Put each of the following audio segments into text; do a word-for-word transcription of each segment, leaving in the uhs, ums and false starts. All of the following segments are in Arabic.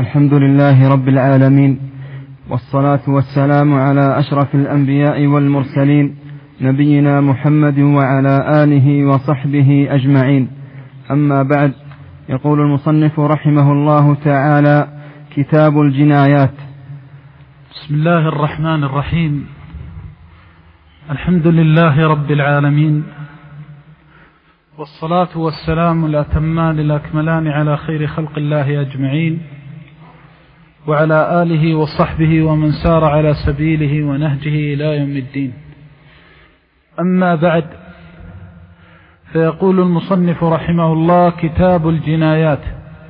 الحمد لله رب العالمين، والصلاة والسلام على أشرف الأنبياء والمرسلين، نبينا محمد وعلى آله وصحبه أجمعين. أما بعد، يقول المصنف رحمه الله تعالى: كتاب الجنايات. بسم الله الرحمن الرحيم. الحمد لله رب العالمين، والصلاة والسلام الأتمان الأكملان على خير خلق الله أجمعين، وعلى آله وصحبه ومن سار على سبيله ونهجه إلى يوم الدين. أما بعد، فيقول المصنف رحمه الله: كتاب الجنايات.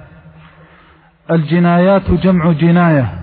الجنايات جمع جناية،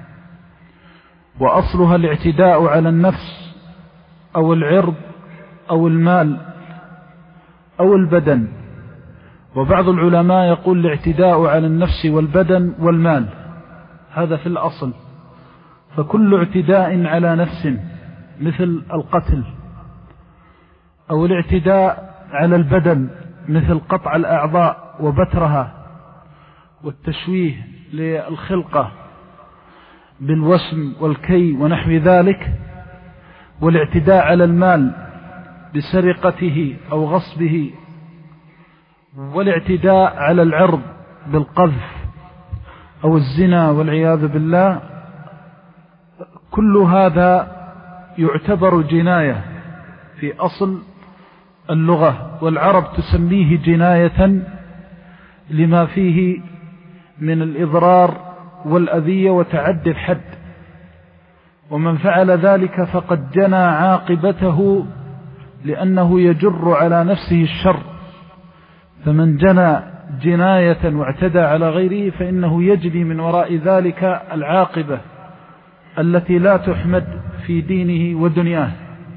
وأصلها الاعتداء على النفس أو العرض أو المال أو البدن، وبعض العلماء يقول الاعتداء على النفس والبدن والمال، هذا في الأصل. فكل اعتداء على نفس مثل القتل، أو الاعتداء على البدن مثل قطع الأعضاء وبترها والتشويه للخلقة بالوسم والكي ونحو ذلك، والاعتداء على المال بسرقته أو غصبه، والاعتداء على العرض بالقذف أو الزنا والعياذ بالله، كل هذا يعتبر جناية في أصل اللغة، والعرب تسميه جناية لما فيه من الإضرار والأذية وتعدي الحد، ومن فعل ذلك فقد جنى عاقبته لأنه يجر على نفسه الشر. فمن جنى جناية واعتدى على غيره فإنه يجري من وراء ذلك العاقبة التي لا تحمد في دينه ودنياه.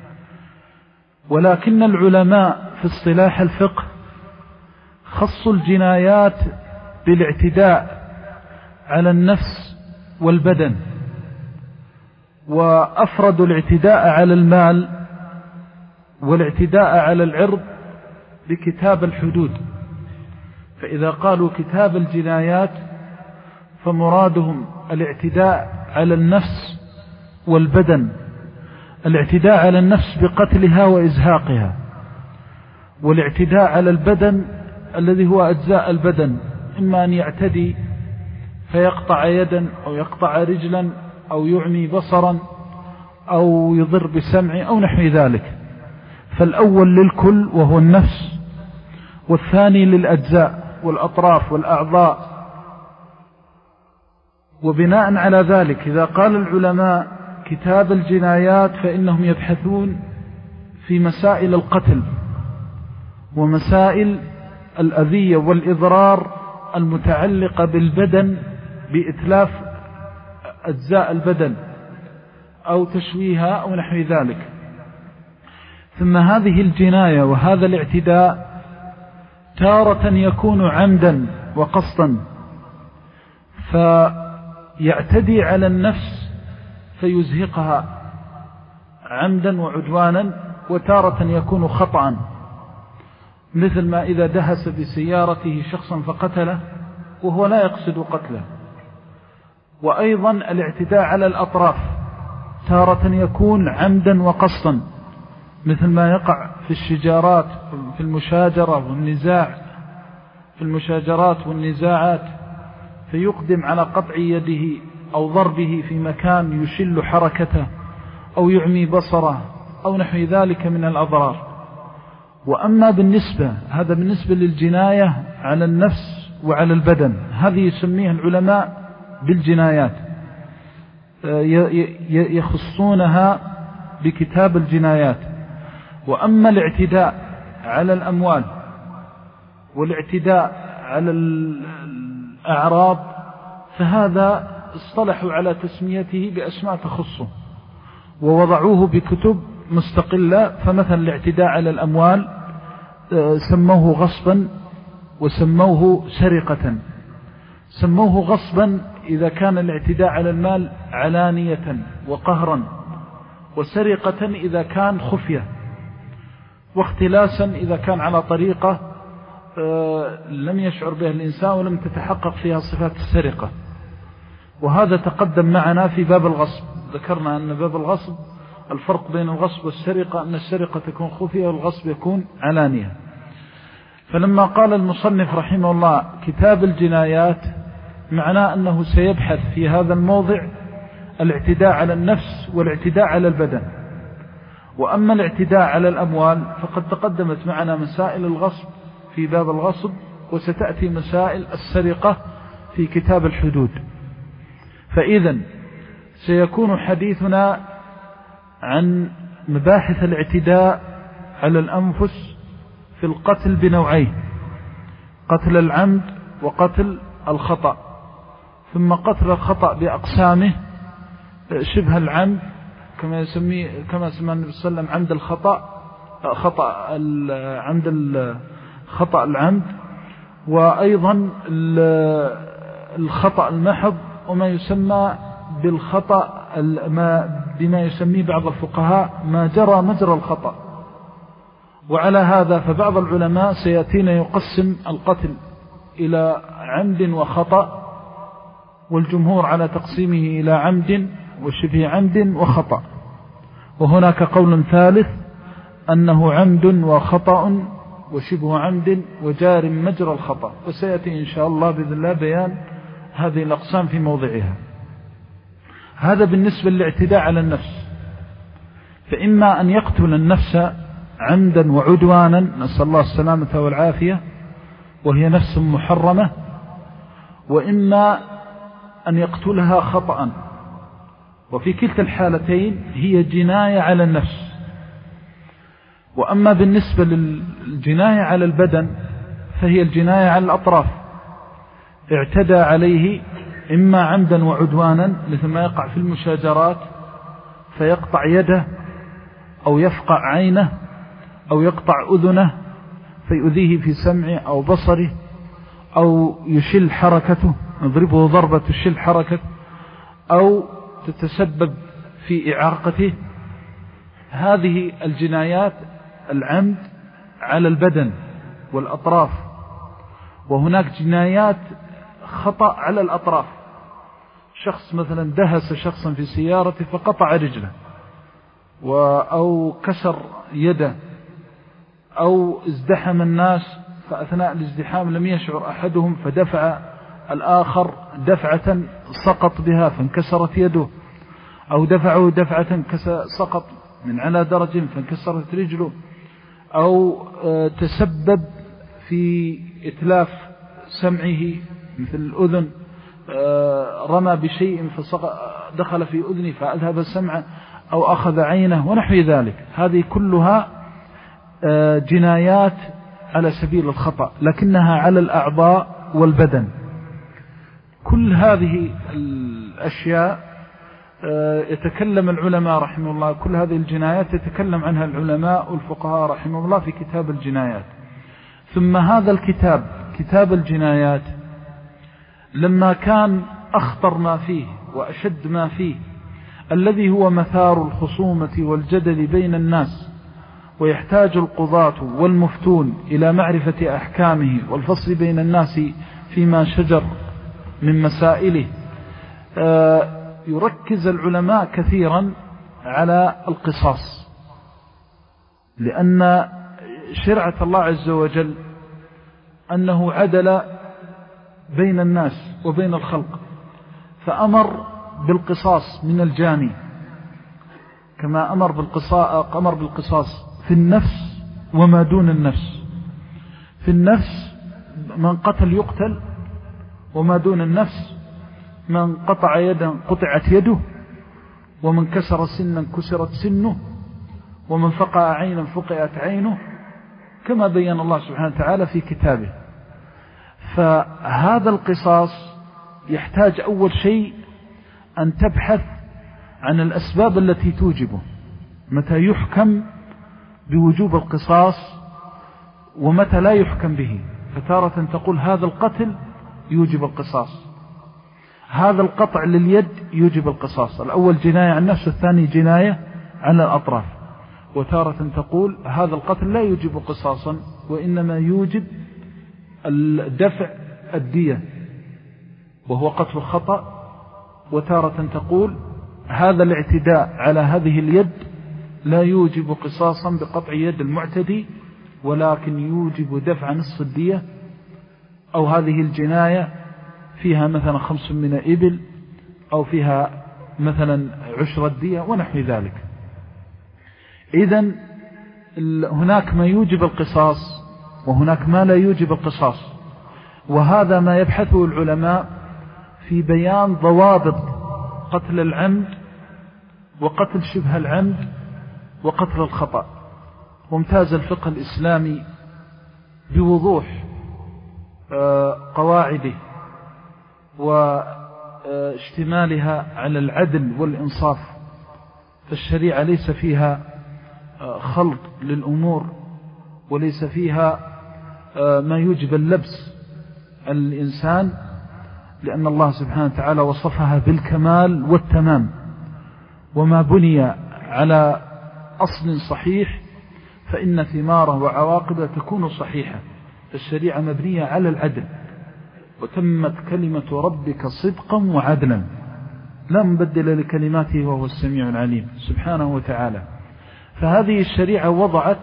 ولكن العلماء في اصطلاح الفقه خصوا الجنايات بالاعتداء على النفس والبدن، وأفردوا الاعتداء على المال والاعتداء على العرض بكتاب الحدود. فإذا قالوا كتاب الجنايات فمرادهم الاعتداء على النفس والبدن، الاعتداء على النفس بقتلها وإزهاقها، والاعتداء على البدن الذي هو أجزاء البدن، إما أن يعتدي فيقطع يدا أو يقطع رجلا أو يعمي بصرا أو يضر بسمع أو نحو ذلك. فالأول للكل وهو النفس، والثاني للأجزاء والأطراف والأعضاء. وبناء على ذلك إذا قال العلماء كتاب الجنايات فإنهم يبحثون في مسائل القتل ومسائل الأذية والإضرار المتعلقة بالبدن بإتلاف أجزاء البدن أو تشويهها أو نحو ذلك. ثم هذه الجناية وهذا الاعتداء تارة يكون عمدا وقصدا، فيعتدي على النفس فيزهقها عمدا وعدوانا، وتارة يكون خطأ، مثل ما إذا دهس بسيارته شخصا فقتله وهو لا يقصد قتله. وأيضا الاعتداء على الأطراف تارة يكون عمدا وقصدا، مثل ما يقع في الشجارات في المشاجرة والنزاع في المشاجرات والنزاعات، فيقدم على قطع يده أو ضربه في مكان يشل حركته أو يعمي بصره أو نحو ذلك من الأضرار. وأما بالنسبة هذا بالنسبة للجناية على النفس وعلى البدن، هذه يسميها العلماء بالجنايات، يخصونها بكتاب الجنايات. وأما الاعتداء على الأموال والاعتداء على الأعراض فهذا اصطلحوا على تسميته بأسماء تخصه ووضعوه بكتب مستقلة. فمثلا الاعتداء على الأموال سموه غصبا وسموه سرقة. سموه غصبا إذا كان الاعتداء على المال علانية وقهرا، وسرقة إذا كان خفية، واختلاسا إذا كان على طريقة لم يشعر بها الإنسان ولم تتحقق فيها صفات السرقة. وهذا تقدم معنا في باب الغصب. ذكرنا أن باب الغصب الفرق بين الغصب والسرقة أن السرقة تكون خفية والغصب يكون علانية. فلما قال المصنف رحمه الله كتاب الجنايات معناه أنه سيبحث في هذا الموضع الاعتداء على النفس والاعتداء على البدن. وأما الاعتداء على الأموال فقد تقدمت معنا مسائل الغصب في باب الغصب، وستأتي مسائل السرقة في كتاب الحدود. فإذا سيكون حديثنا عن مباحث الاعتداء على الأنفس في القتل بنوعين: قتل العمد وقتل الخطأ. ثم قتل الخطأ بأقسامه: شبه العمد كما يسميه كما سمى النبي صلى الله عليه وسلم عمد الخطأ، خطأ عمد الخطأ العمد، وأيضا الخطأ المحض، وما يسمى بالخطأ بما يسميه بعض الفقهاء ما جرى مجرى الخطأ. وعلى هذا فبعض العلماء سيأتينا يقسم القتل إلى عمد وخطأ، والجمهور على تقسيمه إلى عمد وشبه عمد وخطأ. وهناك قول ثالث أنه عمد وخطأ وشبه عمد وجار مجرى الخطأ، وسيأتي إن شاء الله بإذن الله بيان هذه الأقسام في موضعها. هذا بالنسبة للاعتداء على النفس، فإما أن يقتل النفس عمدا وعدوانا، نسأل الله السلامة والعافية، وهي نفس محرمة، وإما أن يقتلها خطأ، وفي كلتا الحالتين هي جناية على النفس. وأما بالنسبة للجناية على البدن فهي الجناية على الأطراف، اعتدى عليه إما عمدا وعدوانا مثل ما يقع في المشاجرات فيقطع يده أو يفقع عينه أو يقطع أذنه فيؤذيه في سمعه أو بصره، أو يشل حركته، يضربه ضربة تشل حركته، أو تتسبب في إعاقته. هذه الجنايات العمد على البدن والأطراف. وهناك جنايات خطأ على الأطراف، شخص مثلا دهس شخصا في سيارته فقطع رجله، أو كسر يده، أو ازدحم الناس فأثناء الازدحام لم يشعر أحدهم فدفع الآخر دفعة سقط بها فانكسرت يده، أو دفعه دفعة سقط من على درج فانكسرت رجله، أو تسبب في إتلاف سمعه مثل الأذن، رمى بشيء فدخل في أذنه فأذهب سمعه، أو أخذ عينه ونحو ذلك. هذه كلها جنايات على سبيل الخطأ، لكنها على الأعضاء والبدن. كل هذه الأشياء يتكلم العلماء رحمه الله، كل هذه الجنايات يتكلم عنها العلماء والفقهاء رحمه الله في كتاب الجنايات. ثم هذا الكتاب كتاب الجنايات لما كان أخطر ما فيه وأشد ما فيه، الذي هو مثار الخصومة والجدل بين الناس، ويحتاج القضاة والمفتون إلى معرفة أحكامه والفصل بين الناس فيما شجر من مسائله، يركز العلماء كثيرا على القصاص، لأن شرعة الله عز وجل أنه عدل بين الناس وبين الخلق، فأمر بالقصاص من الجاني، كما أمر بالقصاص, أمر بالقصاص في النفس وما دون النفس. في النفس من قتل يقتل، وما دون النفس من قطع يدا قطعت يده، ومن كسر سنا كسرت سنه، ومن فقع عينا فقعت عينه، كما بين الله سبحانه وتعالى في كتابه. فهذا القصاص يحتاج أول شيء أن تبحث عن الأسباب التي توجبه، متى يحكم بوجوب القصاص ومتى لا يحكم به. فتارة تقول هذا القتل يوجب القصاص، هذا القطع لليد يوجب القصاص، الأول جناية عن النفس والثاني جناية على الأطراف. وتارة تقول هذا القتل لا يوجب قصاصا وإنما يوجب الدفع الدية، وهو قتل الخطأ وتارة تقول هذا الاعتداء على هذه اليد لا يوجب قصاصا بقطع يد المعتدي، ولكن يوجب دفع نصف الدية، أو هذه الجناية فيها مثلا خمس من إبل، أو فيها مثلا عشر الدية ونحو ذلك. إذن هناك ما يوجب القصاص وهناك ما لا يوجب القصاص، وهذا ما يبحثه العلماء في بيان ضوابط قتل العمد وقتل شبه العمد وقتل الخطأ. وامتاز الفقه الإسلامي بوضوح قواعده واشتمالها على العدل والإنصاف، فالشريعة ليس فيها خلط للأمور، وليس فيها ما يوجب اللبس الإنسان، لأن الله سبحانه وتعالى وصفها بالكمال والتمام، وما بني على أصل صحيح فإن ثماره وعواقبه تكون صحيحة. فالشريعة مبنية على العدل، وتمت كلمة ربك صدقا وعدلا لا مبدل لكلماته وهو السميع العليم سبحانه وتعالى. فهذه الشريعة وضعت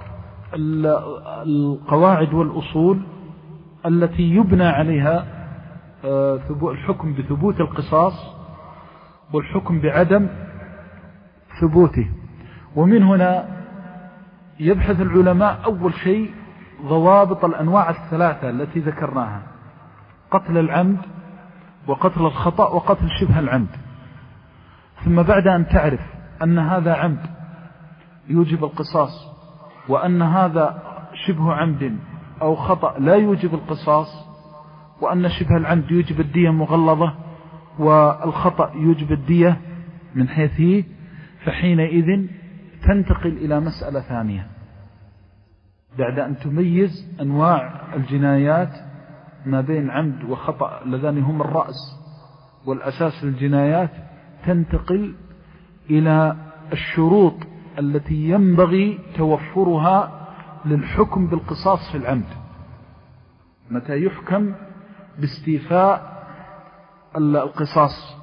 القواعد والأصول التي يبنى عليها الحكم بثبوت القصاص والحكم بعدم ثبوته. ومن هنا يبحث العلماء أول شيء ضوابط الأنواع الثلاثة التي ذكرناها: قتل العمد وقتل الخطأ وقتل شبه العمد. ثم بعد أن تعرف أن هذا عمد يوجب القصاص، وأن هذا شبه عمد أو خطأ لا يوجب القصاص، وأن شبه العمد يوجب الدية مغلظة والخطأ يوجب الدية من حيثه، فحينئذ تنتقل إلى مسألة ثانية. بعد أن تميز أنواع الجنايات ما بين عمد وخطأ اللذان هم الرأس والأساس للجنايات، تنتقل إلى الشروط التي ينبغي توفرها للحكم بالقصاص في العمد. متى يحكم باستيفاء القصاص؟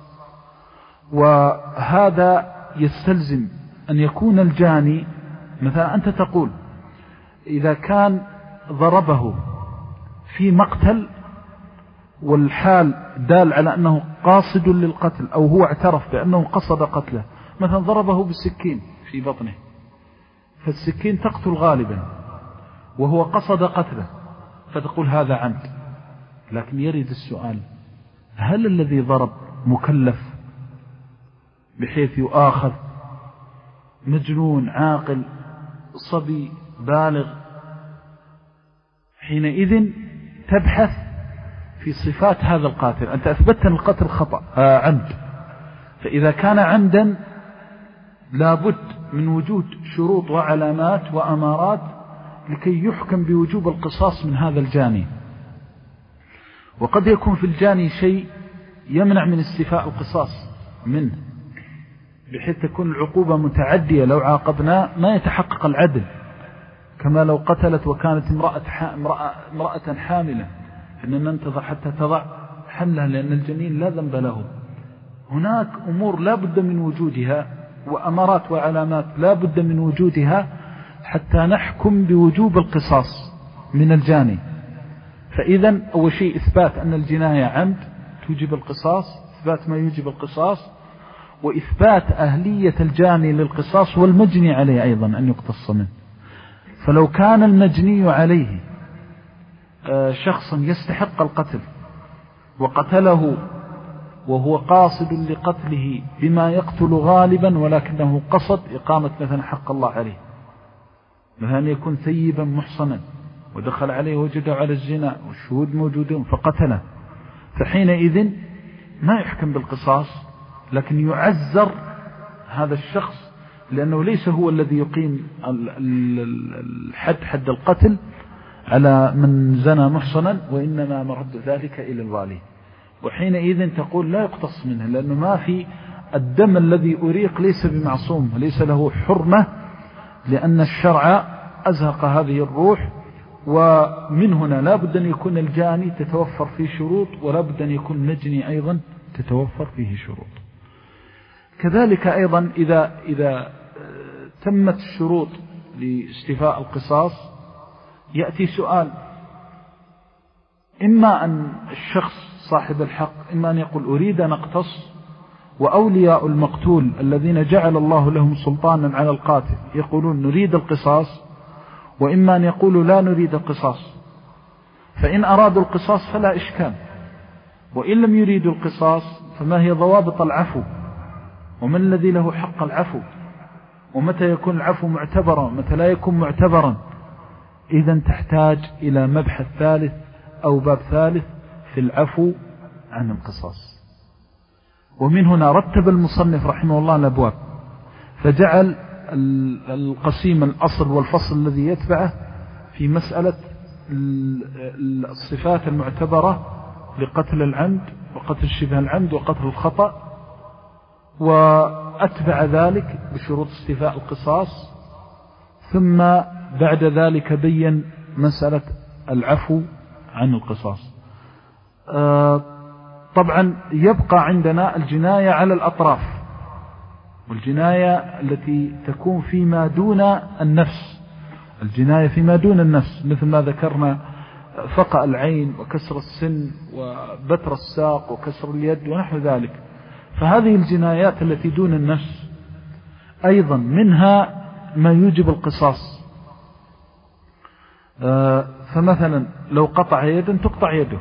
وهذا يستلزم أن يكون الجاني، مثلا أنت تقول إذا كان ضربه في مقتل والحال دال على أنه قاصد للقتل، أو هو اعترف بأنه قصد قتله، مثلا ضربه بالسكين في بطنه، فالسكين تقتل غالبا وهو قصد قتله، فتقول هذا عمد. لكن يرد السؤال: هل الذي ضرب مكلف بحيث يؤاخذ؟ مجنون، عاقل، صبي، بالغ؟ حينئذ تبحث في صفات هذا القاتل. أنت أثبتت أن القتل خطأ آه عمد، فإذا كان عمدا لابد من وجود شروط وعلامات وأمارات لكي يحكم بوجوب القصاص من هذا الجاني. وقد يكون في الجاني شيء يمنع من استيفاء القصاص منه، بحيث تكون العقوبة متعدية، لو عاقبنا ما يتحقق العدل، كما لو قتلت وكانت امرأة, امرأة, امرأة حاملة، فإننا ننتظر حتى تضع حملها لأن الجنين لا ذنب له. هناك أمور لا بد من وجودها، وأمارات وعلامات لا بد من وجودها حتى نحكم بوجوب القصاص من الجاني. فإذا أول شيء إثبات أن الجناية عمد توجب القصاص، إثبات ما يوجب القصاص، وإثبات أهلية الجاني للقصاص والمجني عليه أيضا أن يقتص منه. فلو كان المجني عليه شخصا يستحق القتل وقتله وهو قاصد لقتله بما يقتل غالبا، ولكنه قصد إقامة مثلا حق الله عليه، مثلا يكون ثيبا محصنا ودخل عليه وجده على الزنا والشهود موجودون فقتله، فحينئذ ما يحكم بالقصاص، لكن يعزر هذا الشخص، لأنه ليس هو الذي يقيم الحد حد القتل على من زنى محصنا، وإنما مرد ذلك إلى الوالي. وحينئذ تقول لا يقتص منه، لأنه ما في الدم الذي أريق ليس بمعصوم، ليس له حرمة، لأن الشرع أزهق هذه الروح. ومن هنا لا بد أن يكون الجاني تتوفر فيه شروط، ولا بد أن يكون المجني أيضا تتوفر فيه شروط. كذلك أيضا إذا, إذا تمت الشروط لاستيفاء القصاص يأتي سؤال، إما أن الشخص صاحب الحق إما أن يقول أريد أن أقتص، وأولياء المقتول الذين جعل الله لهم سلطانا على القاتل يقولون نريد القصاص، وإما أن يقولوا لا نريد القصاص. فإن أرادوا القصاص فلا إشكال، وإن لم يريدوا القصاص فما هي ضوابط العفو، ومن الذي له حق العفو، ومتى يكون العفو معتبرا ومتى لا يكون معتبرا. إذن تحتاج إلى مبحث ثالث أو باب ثالث في العفو عن القصاص. ومن هنا رتب المصنف رحمه الله الأبواب، فجعل القسيم الأصل والفصل الذي يتبعه في مسألة الصفات المعتبرة لقتل العمد وقتل شبه العمد وقتل الخطأ، وأتبع ذلك بشروط استيفاء القصاص، ثم بعد ذلك بين مسألة العفو عن القصاص. طبعا يبقى عندنا الجناية على الأطراف، والجناية التي تكون فيما دون النفس، الجناية فيما دون النفس مثل ما ذكرنا فقع العين وكسر السن وبتر الساق وكسر اليد ونحو ذلك. فهذه الجنايات التي دون النفس أيضا منها ما يوجب القصاص. فمثلا لو قطع يدا تقطع يده،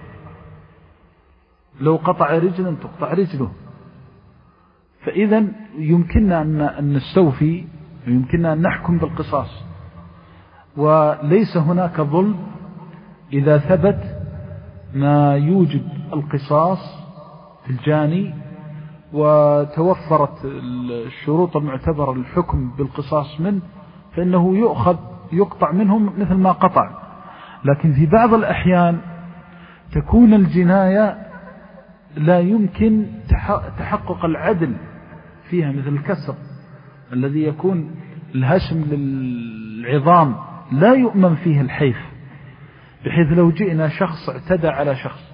لو قطع رجلا تقطع رجله. فإذا يمكننا أن نستوفي ويمكننا أن نحكم بالقصاص، وليس هناك ظلم إذا ثبت ما يوجب القصاص في الجاني وتوفرت الشروط المعتبرة للحكم بالقصاص منه، فإنه يؤخذ يقطع منهم مثل ما قطع. لكن في بعض الأحيان تكون الجناية لا يمكن تحقق العدل فيها، مثل الكسر الذي يكون الهشم للعظام لا يؤمن فيه الحيف، بحيث لو جئنا شخص اعتدى على شخص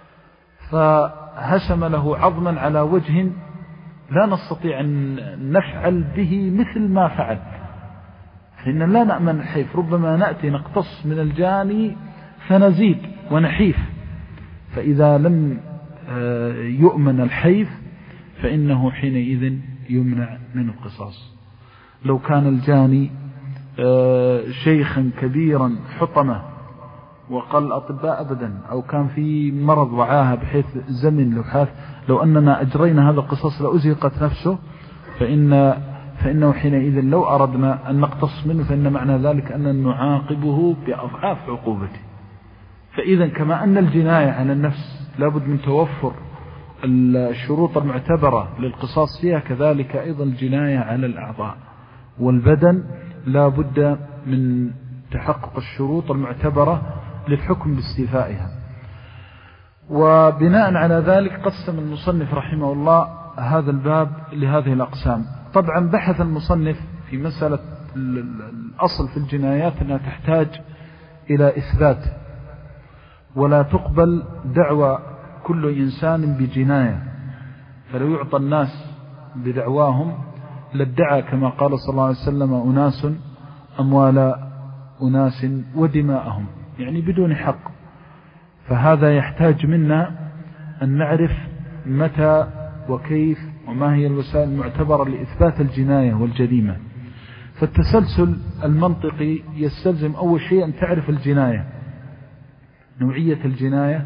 فهشم له عظما على وجه لا نستطيع أن نفعل به مثل ما فعل، فإن لا نأمن الحيف، ربما نأتي نقتص من الجاني فنزيد ونحيف. فإذا لم يؤمن الحيف فإنه حينئذ يمنع من القصاص. لو كان الجاني شيخا كبيرا حطمه وقال الأطباء أبدا، أو كان في مرض وعاها بحيث زمن لو حاث لو أننا أجرينا هذا القصاص لأزهقت نفسه، فإن فإنه حينئذ لو أردنا أن نقتص منه فإن معنى ذلك أن نعاقبه بأضعاف عقوبته. فإذا كما أن الجناية على النفس لابد من توفر الشروط المعتبرة للقصاص فيها، كذلك أيضا الجناية على الأعضاء والبدن لابد من تحقق الشروط المعتبرة للحكم باستيفائها. وبناء على ذلك قسم المصنف رحمه الله هذا الباب لهذه الأقسام. طبعا بحث المصنف في مسألة الأصل في الجنايات أنها تحتاج إلى إثبات، ولا تقبل دعوى كل إنسان بجناية، فلو يعطى الناس بدعواهم لادعى كما قال صلى الله عليه وسلم أناس أموال أناس ودماءهم، يعني بدون حق. فهذا يحتاج منا أن نعرف متى وكيف وما هي الوسائل المعتبرة لإثبات الجناية والجريمة. فالتسلسل المنطقي يستلزم أول شيء أن تعرف الجناية، نوعية الجناية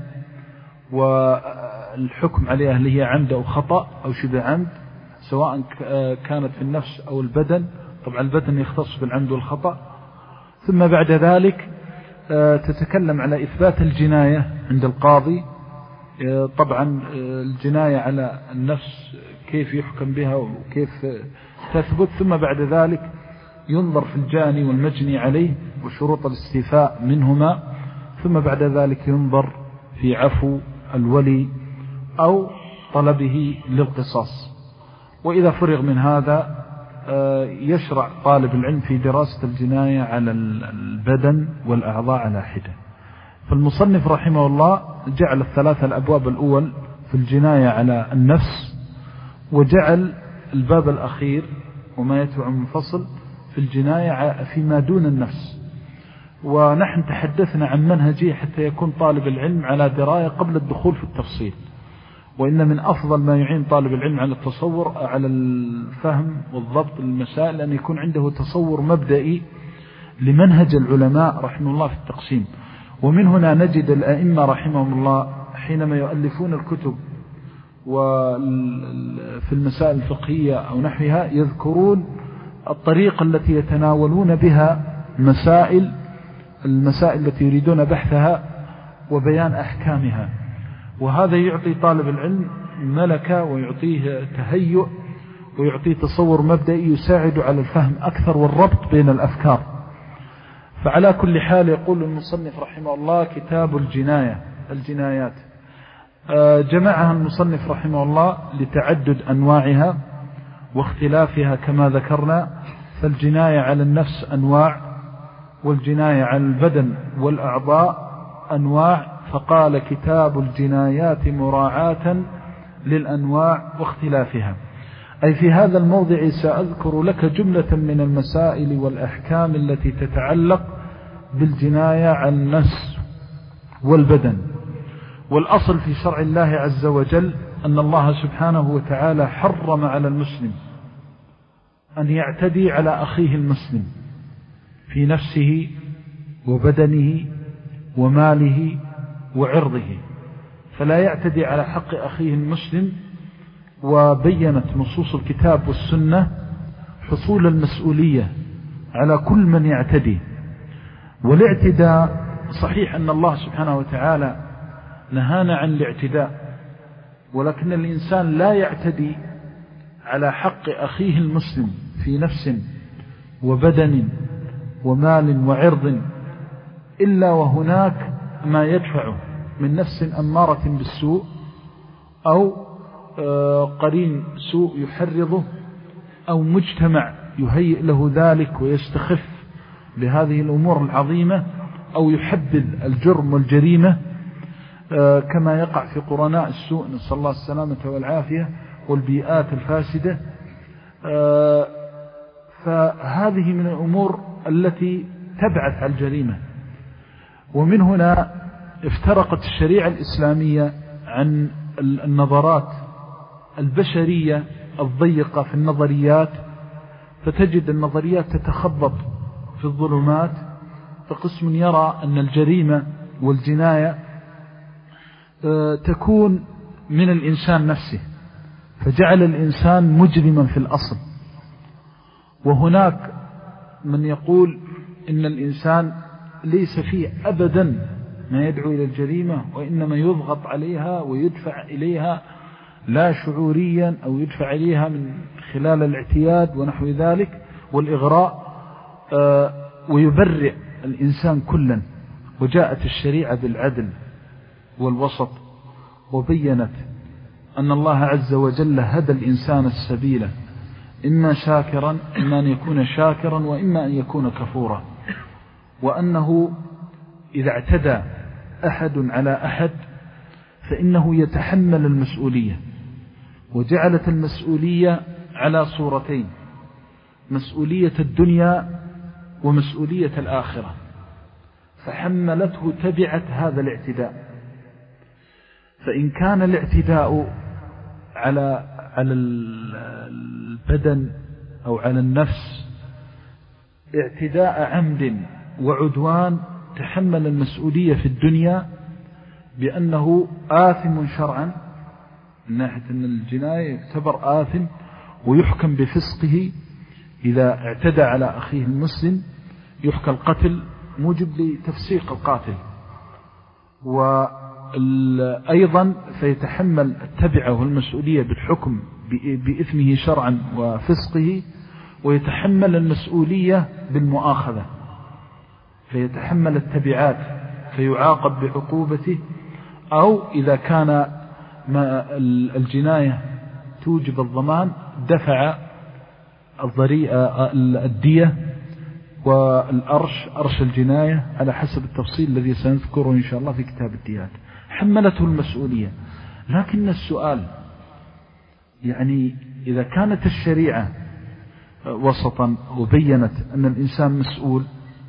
والحكم عليها اللي هي عمد أو خطأ أو شبه عمد، سواء كانت في النفس أو البدن. طبعا البدن يختص بالعمد والخطأ. ثم بعد ذلك تتكلم على إثبات الجناية عند القاضي، طبعا الجناية على النفس كيف يحكم بها وكيف تثبت. ثم بعد ذلك ينظر في الجاني والمجني عليه وشروط الاستيفاء منهما. ثم بعد ذلك ينظر في عفو الولي أو طلبه للقصاص. وإذا فرغ من هذا يشرع طالب العلم في دراسة الجناية على البدن والأعضاء على حدة. فالمصنف رحمه الله جعل الثلاثة الأبواب الأول في الجناية على النفس، وجعل الباب الأخير وما يتبع منفصل في الجناية فيما دون النفس. ونحن تحدثنا عن منهجي حتى يكون طالب العلم على دراية قبل الدخول في التفصيل، وإن من أفضل ما يعين طالب العلم على التصور على الفهم والضبط للمسائل أن يكون عنده تصور مبدئي لمنهج العلماء رحمه الله في التقسيم. ومن هنا نجد الأئمة رحمهم الله حينما يؤلفون الكتب وفي المسائل الفقهية أو نحوها يذكرون الطريقة التي يتناولون بها مسائل المسائل التي يريدون بحثها وبيان أحكامها، وهذا يعطي طالب العلم ملكة ويعطيه تهيؤ ويعطيه تصور مبدئي يساعد على الفهم أكثر والربط بين الأفكار. فعلى كل حال يقول المصنف رحمه الله كتاب الجناية الجنايات، جمعها المصنف رحمه الله لتعدد أنواعها واختلافها كما ذكرنا. فالجناية على النفس أنواع، والجناية على البدن والأعضاء أنواع، فقال كتاب الجنايات مراعاة للأنواع واختلافها. أي في هذا الموضع سأذكر لك جملة من المسائل والأحكام التي تتعلق بالجناية على النفس والبدن. والأصل في شرع الله عز وجل أن الله سبحانه وتعالى حرم على المسلم أن يعتدي على أخيه المسلم في نفسه وبدنه وماله وعرضه، فلا يعتدي على حق أخيه المسلم. وبينت نصوص الكتاب والسنة حصول المسؤولية على كل من يعتدي. والاعتداء صحيح أن الله سبحانه وتعالى نهانا عن الاعتداء، ولكن الإنسان لا يعتدي على حق أخيه المسلم في نفس وبدن ومال وعرض إلا وهناك ما يدفعه من نفس أمارة بالسوء أو قرين سوء يحرضه أو مجتمع يهيئ له ذلك ويستخف بهذه الأمور العظيمة أو يحبذ الجرم والجريمة كما يقع في قرناء السوء، نسأل الله السلامة والعافية، والبيئات الفاسدة. فهذه من الأمور التي تبعث على الجريمة. ومن هنا افترقت الشريعة الإسلامية عن النظرات البشرية الضيقة في النظريات، فتجد النظريات تتخبط في الظلمات، فقسم يرى أن الجريمة والجناية تكون من الإنسان نفسه فجعل الإنسان مجرما في الأصل، وهناك من يقول إن الإنسان ليس فيه أبدا ما يدعو إلى الجريمة، وإنما يضغط عليها ويدفع إليها لا شعوريا أو يدفع إليها من خلال الاعتياد ونحو ذلك والإغراء، ويبرئ الإنسان كلا. وجاءت الشريعة بالعدل والوسط وبينت أن الله عز وجل هدى الإنسان السبيل، إما شاكرا إما أن يكون شاكرا وإما أن يكون كفورا، وأنه إذا اعتدى أحد على أحد فإنه يتحمل المسؤولية. وجعلت المسؤولية على صورتين: مسؤولية الدنيا ومسؤولية الآخرة، فحملته تبعة هذا الاعتداء. فإن كان الاعتداء على على البدن أو على النفس اعتداء عمد وعدوان، تحمل المسؤولية في الدنيا بأنه آثم شرعا من ناحية أن الجناية يعتبر آثم ويحكم بفسقه. إذا اعتدى على أخيه المسلم يحكى القتل موجب لتفسيق القاتل، وأيضا فيتحمل التبعة والمسؤولية بالحكم بإثمه شرعا وفسقه، ويتحمل المسؤولية بالمؤاخذة فيتحمل التبعات فيعاقب بعقوبته، أو إذا كان ما الجناية توجب الضمان دفع الضريئة الدية والأرش أرش الجناية على حسب التفصيل الذي سنذكره إن شاء الله في كتاب الديات. حملته المسؤولية. لكن السؤال يعني إذا كانت الشريعة وسطا وبينت أن الإنسان مسؤول،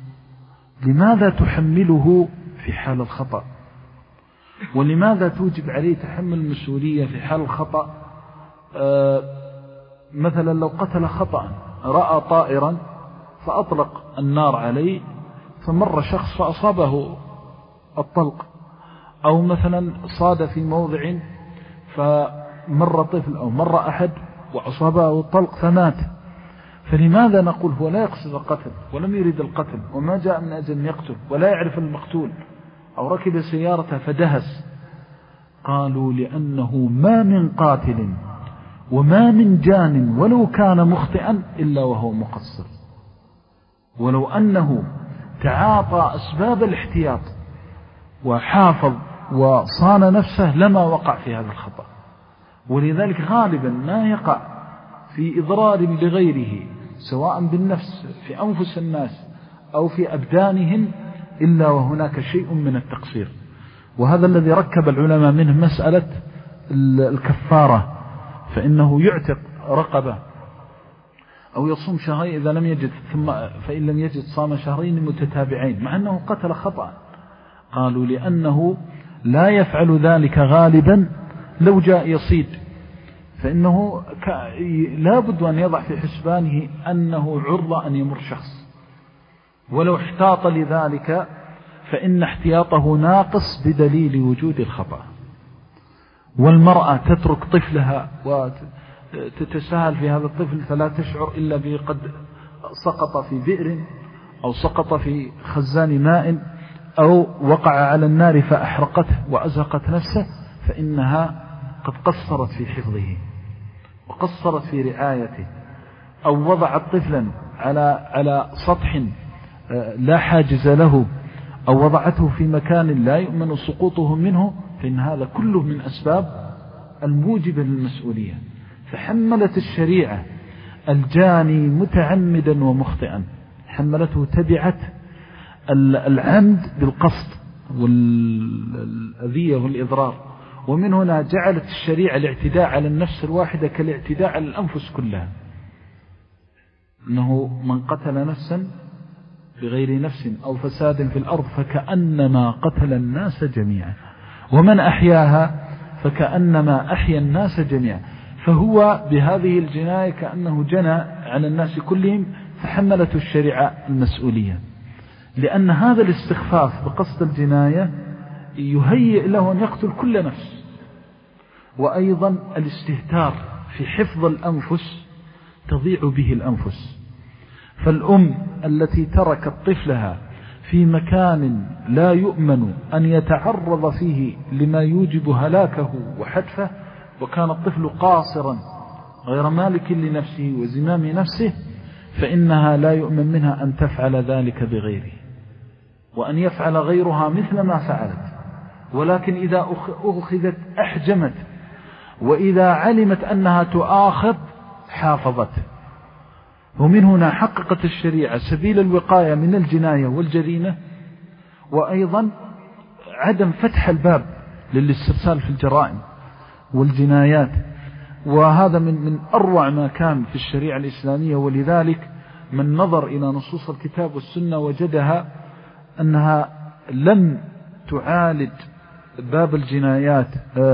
لماذا تحمله في حال الخطأ؟ ولماذا توجب عليه تحمل المسؤولية في حال الخطأ؟ آه مثلا لو قتل خطأ، رأى طائرا فأطلق النار عليه فمر شخص فأصابه الطلق، أو مثلا صاد في موضع فمر طفل أو مر أحد وأصابه الطلق فمات، فلماذا نقول هو لا يقصد القتل ولم يريد القتل وما جاء من أجل أن يقتل ولا يعرف المقتول، أو ركب سيارته فدهس؟ قالوا لأنه ما من قاتل وما من جان ولو كان مخطئا إلا وهو مقصر، ولو أنه تعاطى أسباب الاحتياط وحافظ وصان نفسه لما وقع في هذا الخطأ. ولذلك غالبا ما يقع في إضرار بغيره سواء بالنفس في أنفس الناس أو في أبدانهم إلا وهناك شيء من التقصير. وهذا الذي ركب العلماء منه مسألة الكفارة، فإنه يعتق رقبة أو يصوم شهرين إذا لم يجد، ثم فإن لم يجد صام شهرين متتابعين مع أنه قتل خطأ. قالوا لأنه لا يفعل ذلك غالبا، لو جاء يصيد فإنه لا بد أن يضع في حسبانه أنه عرضة أن يمر شخص، ولو احتاط لذلك فإن احتياطه ناقص بدليل وجود الخطأ. والمرأة تترك طفلها وتتساهل في هذا الطفل فلا تشعر إلا بقد سقط في بئر أو سقط في خزان ماء أو وقع على النار فأحرقته وأزهقت نفسه، فإنها قد قصرت في حفظه وقصرت في رعايته، أو وضعت طفلا على على سطح لا حاجز له، أو وضعته في مكان لا يؤمن سقوطه منه، فإن هذا كله من أسباب الموجبة للمسؤولية. فحملت الشريعة الجاني متعمدا ومخطئا، حملته تبعت العمد بالقصد والأذية والإضرار. ومن هنا جعلت الشريعة الاعتداء على النفس الواحدة كالاعتداء على الأنفس كلها، أنه من قتل نفسا بغير نفس أو فساد في الأرض فكأنما قتل الناس جميعا، ومن أحياها فكأنما أحيا الناس جميعا. فهو بهذه الجناية كأنه جنى على الناس كلهم، فحملته الشريعة المسؤولية، لأن هذا الاستخفاف بقصد الجناية يهيئ له أن يقتل كل نفس. وأيضا الاستهتار في حفظ الأنفس تضيع به الأنفس. فالأم التي تركت طفلها في مكان لا يؤمن أن يتعرض فيه لما يوجب هلاكه وحتفه، وكان الطفل قاصرا غير مالك لنفسه وزمام نفسه، فإنها لا يؤمن منها أن تفعل ذلك بغيره، وأن يفعل غيرها مثل ما فعلت. ولكن إذا أخذت أحجمت، وإذا علمت أنها تؤاخذ حافظت. ومن هنا حققت الشريعة سبيل الوقاية من الجناية والجريمة، وأيضا عدم فتح الباب للاسترسال في الجرائم والجنايات. وهذا من من أروع ما كان في الشريعة الإسلامية. ولذلك من نظر إلى نصوص الكتاب والسنة وجدها أنها لم تعالج باب الجنايات،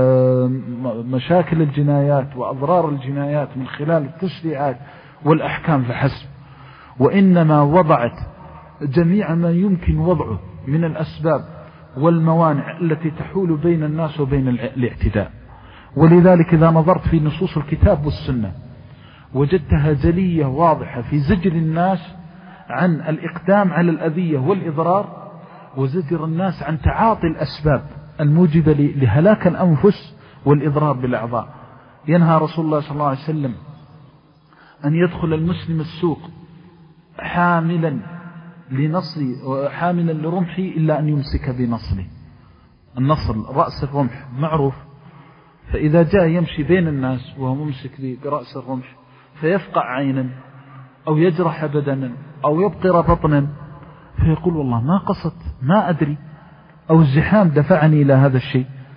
مشاكل الجنايات وأضرار الجنايات من خلال التشريعات والأحكام فحسب، وإنما وضعت جميع ما يمكن وضعه من الأسباب والموانع التي تحول بين الناس وبين الاعتداء. ولذلك إذا نظرت في نصوص الكتاب والسنة وجدتها جلية واضحة في زجر الناس عن الإقدام على الأذية والإضرار، وزجر الناس عن تعاطي الأسباب الموجبة لهلاك الأنفس والإضرار بالأعضاء. ينهى رسول الله صلى الله عليه وسلم أن يدخل المسلم السوق حاملا لنصري وحاملا لرمحي إلا أن يمسك بنصري. النصر رأس الرمح معروف، فإذا جاء يمشي بين الناس وهو ممسك برأس الرمح فيفقع عينا أو يجرح بدنا أو يبقر بطنا، فيقول والله ما قصدت، ما أدري، أو الزحام دفعني إلى هذا الشيء.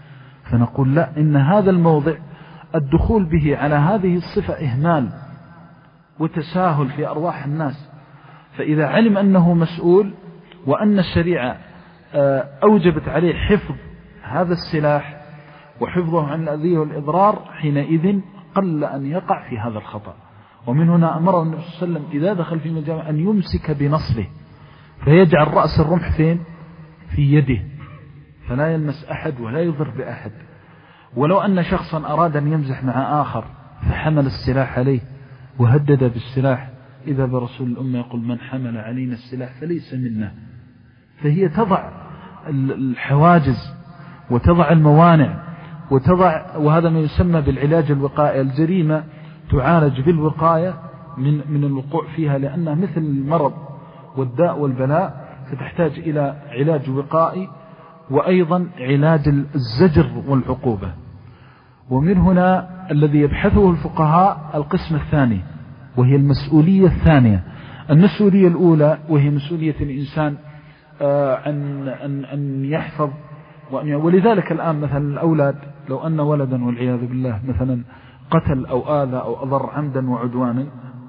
فنقول لا، إن هذا الموضع الدخول به على هذه الصفة إهمال وتساهل في أرواح الناس. فإذا علم أنه مسؤول وأن الشريعة أوجبت عليه حفظ هذا السلاح وحفظه عن الأذية والإضرار، حينئذ قل أن يقع في هذا الخطأ. ومن هنا أمره النبي صلى الله عليه وسلم إذا دخل في مجامع أن يمسك بنصله، فيجعل رأس الرمح فين؟ في يده، فلا يلمس أحد ولا يضر بأحد. ولو أن شخصا أراد أن يمزح مع آخر فحمل السلاح عليه وهدد بالسلاح، إذا برسول الأمة يقول من حمل علينا السلاح فليس منا. فهي تضع الحواجز وتضع الموانع وتضع، وهذا ما يسمى بالعلاج الوقائي. الجريمة تعالج بالوقاية من من الوقوع فيها، لأنها مثل المرض والداء والبلاء، فتحتاج إلى علاج وقائي وأيضا علاج الزجر والعقوبة. ومن هنا الذي يبحثه الفقهاء القسم الثاني، وهي المسؤولية الثانية. المسؤولية الأولى وهي مسؤولية الإنسان عن أن أن يحفظ، ولذلك الآن مثلا الأولاد لو أن ولدا والعياذ بالله مثلا قتل أو آذى أو أضر عمدا وعدوانا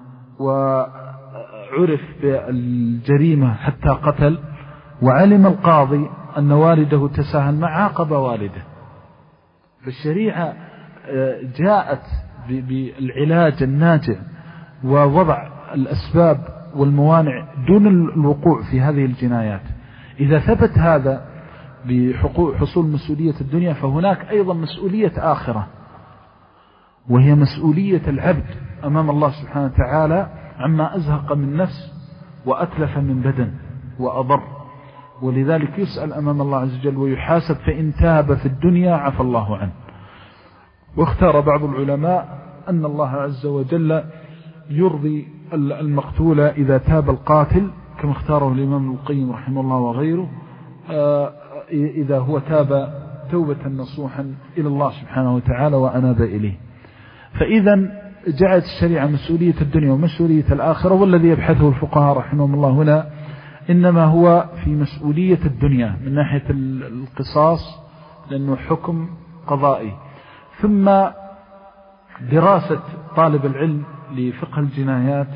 وعرف بالجريمة حتى قتل، وعلم القاضي أن والده تساهل مع عاقب والده. فالشريعة جاءت بالعلاج الناجع ووضع الأسباب والموانع دون الوقوع في هذه الجنايات. إذا ثبت هذا بحصول مسؤولية الدنيا، فهناك أيضا مسؤولية آخرة، وهي مسؤولية العبد أمام الله سبحانه وتعالى عما أزهق من نفس وأتلف من بدن وأضر. ولذلك يسأل أمام الله عز وجل ويحاسب، فإن تاب في الدنيا عفى الله عنه. واختار بعض العلماء أن الله عز وجل يرضي المقتول إذا تاب القاتل، كما اختاره الإمام ابن القيم رحمه الله وغيره، إذا هو تاب توبة نصوحا إلى الله سبحانه وتعالى وأناب إليه. فإذا جعلت الشريعة مسؤولية الدنيا ومسؤولية الآخرة، والذي يبحثه الفقهاء رحمهم الله هنا إنما هو في مسؤولية الدنيا من ناحية القصاص، لأنه حكم قضائي. ثم دراسة طالب العلم لفقه الجنايات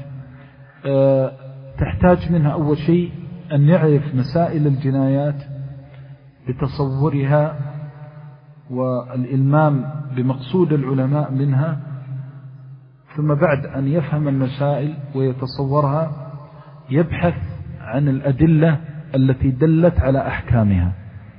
تحتاج منها أول شيء أن يعرف مسائل الجنايات بتصورها والإلمام بمقصود العلماء منها، ثم بعد أن يفهم المسائل ويتصورها يبحث عن الأدلة التي دلت على أحكامها.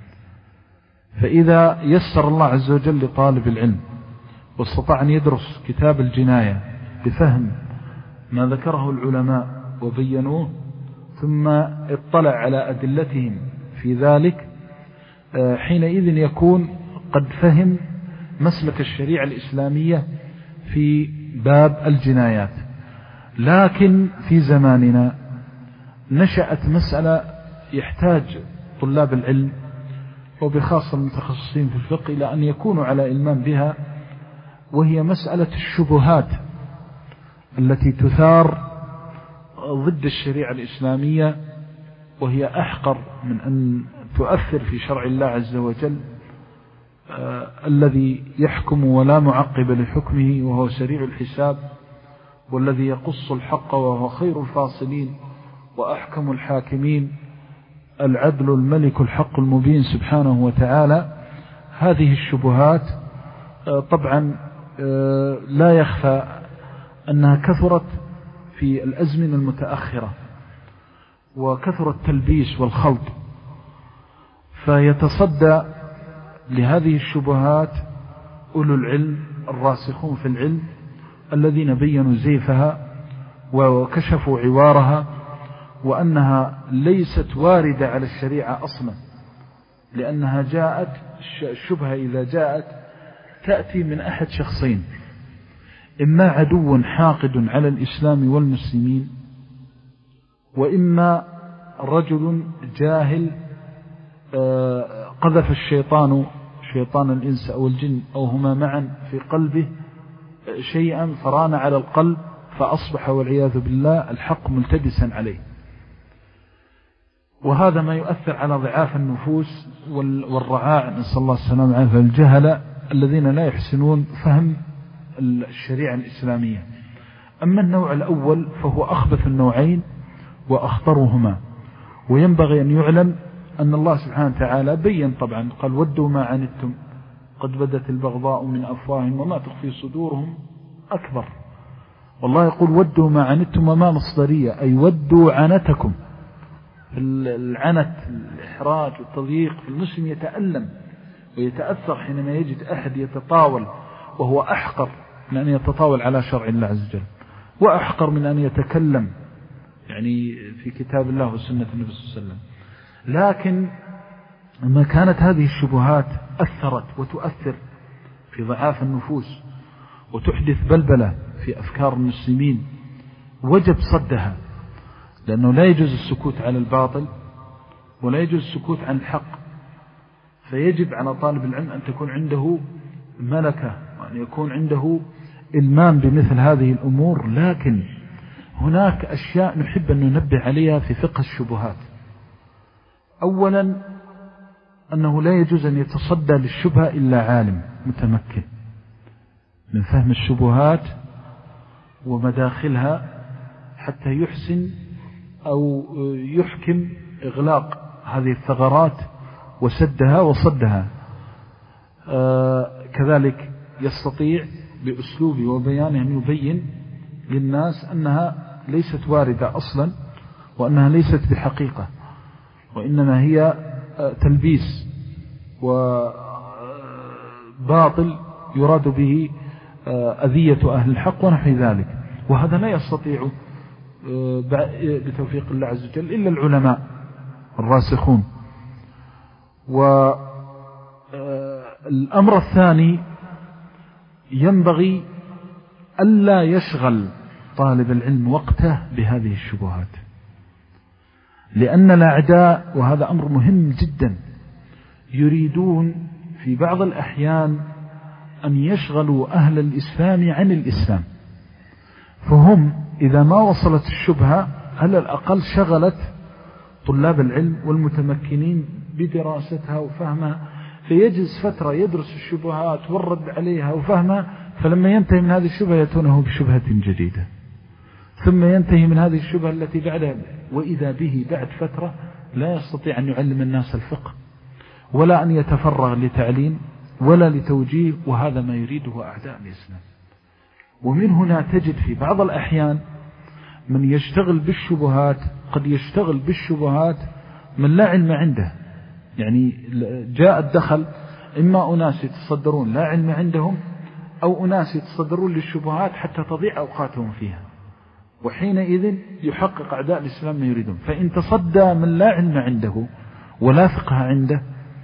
فإذا يسر الله عز وجل لطالب العلم واستطاع أن يدرس كتاب الجناية بفهم ما ذكره العلماء وبينوه، ثم اطلع على أدلتهم في ذلك، حينئذ يكون قد فهم مسلك الشريعة الإسلامية في باب الجنايات. لكن في زماننا نشأت مسألة يحتاج طلاب العلم وبخاصة المتخصصين في الفقه إلى أن يكونوا على إلمام بها، وهي مسألة الشبهات التي تثار ضد الشريعة الإسلامية، وهي أحقر من أن تؤثر في شرع الله عز وجل آه الذي يحكم ولا معقب لحكمه، وهو سريع الحساب، والذي يقص الحق وهو خير الفاصلين وأحكم الحاكمين، العدل الملك الحق المبين سبحانه وتعالى. هذه الشبهات آه طبعا آه لا يخفى أنها كثرت في الأزمنة المتأخرة، وكثر التلبيس والخلط، فيتصدى لهذه الشبهات أولو العلم الراسخون في العلم الذين بينوا زيفها وكشفوا عوارها، وأنها ليست واردة على الشريعة أصلا، لأنها جاءت الشبهة إذا جاءت تأتي من أحد شخصين: إما عدو حاقد على الإسلام والمسلمين، وإما رجل جاهل قذف الشيطان شيطان الإنس أو الجن أو هما معا في قلبه شيئا فران على القلب فأصبح والعياذ بالله الحق ملتبسا عليه. وهذا ما يؤثر على ضعاف النفوس والرعاع، نسأل الله السلامة والعافية، الجهلة الذين لا يحسنون فهم الشريعة الإسلامية. أما النوع الأول فهو أخبث النوعين وأخطرهما، وينبغي أن يعلم أن الله سبحانه وتعالى بين طبعا، قال ودوا ما عنتم قد بدت البغضاء من أفواههم وما تخفي صدورهم أكبر. والله يقول ودوا ما عنتم وما مصدرية، أي ودوا عنتكم. العنت الإحراج والتضييق في المسلم يتألم ويتأثر حينما يجد أحد يتطاول، وهو أحقر من أن يتطاول على شرع الله عز وجل، وأحقر من أن يتكلم يعني في كتاب الله وسنة النبي صلى الله عليه وسلم. لكن لما كانت هذه الشبهات أثرت وتؤثر في ضعاف النفوس وتحدث بلبلة في أفكار المسلمين، وجب صدها، لأنه لا يجوز السكوت على الباطل ولا يجوز السكوت عن الحق. فيجب على طالب العلم أن تكون عنده ملكة وأن يكون عنده إلمام بمثل هذه الأمور. لكن هناك أشياء نحب أن ننبه عليها في فقه الشبهات. أولا أنه لا يجوز أن يتصدى للشبهة إلا عالم متمكن من فهم الشبهات ومداخلها حتى يحسن أو يحكم إغلاق هذه الثغرات وسدها وصدها. آه كذلك يستطيع بأسلوبه وبيانه أن يبين للناس أنها ليست واردة أصلا، وأنها ليست بحقيقة، وإنما هي تلبيس وباطل يراد به أذية أهل الحق ونحو ذلك. وهذا لا يستطيع بتوفيق الله عز وجل إلا العلماء الراسخون. والأمر الثاني ينبغي ألا يشغل طالب العلم وقته بهذه الشبهات، لأن الأعداء، وهذا أمر مهم جدا، يريدون في بعض الأحيان أن يشغلوا أهل الإسلام عن الإسلام. فهم إذا ما وصلت الشبهة على الأقل شغلت طلاب العلم والمتمكنين بدراستها وفهمها، فيجلس فترة يدرس الشبهات والرد عليها وفهمها، فلما ينتهي من هذه الشبهة يأتونه بشبهة جديدة، ثم ينتهي من هذه الشبهة التي بعدها، وإذا به بعد فترة لا يستطيع أن يعلم الناس الفقه ولا أن يتفرغ لتعليم ولا لتوجيه، وهذا ما يريده أعداء الإسلام. ومن هنا تجد في بعض الأحيان من يشتغل بالشبهات، قد يشتغل بالشبهات من لا علم عنده، يعني جاء الدخل إما أناس يتصدرون لا علم عندهم، أو أناس يتصدرون للشبهات حتى تضيع أوقاتهم فيها، وحينئذ يحقق أعداء الإسلام ما يريدون. فإن تصدى من لا علم عنده ولا فقه عنده،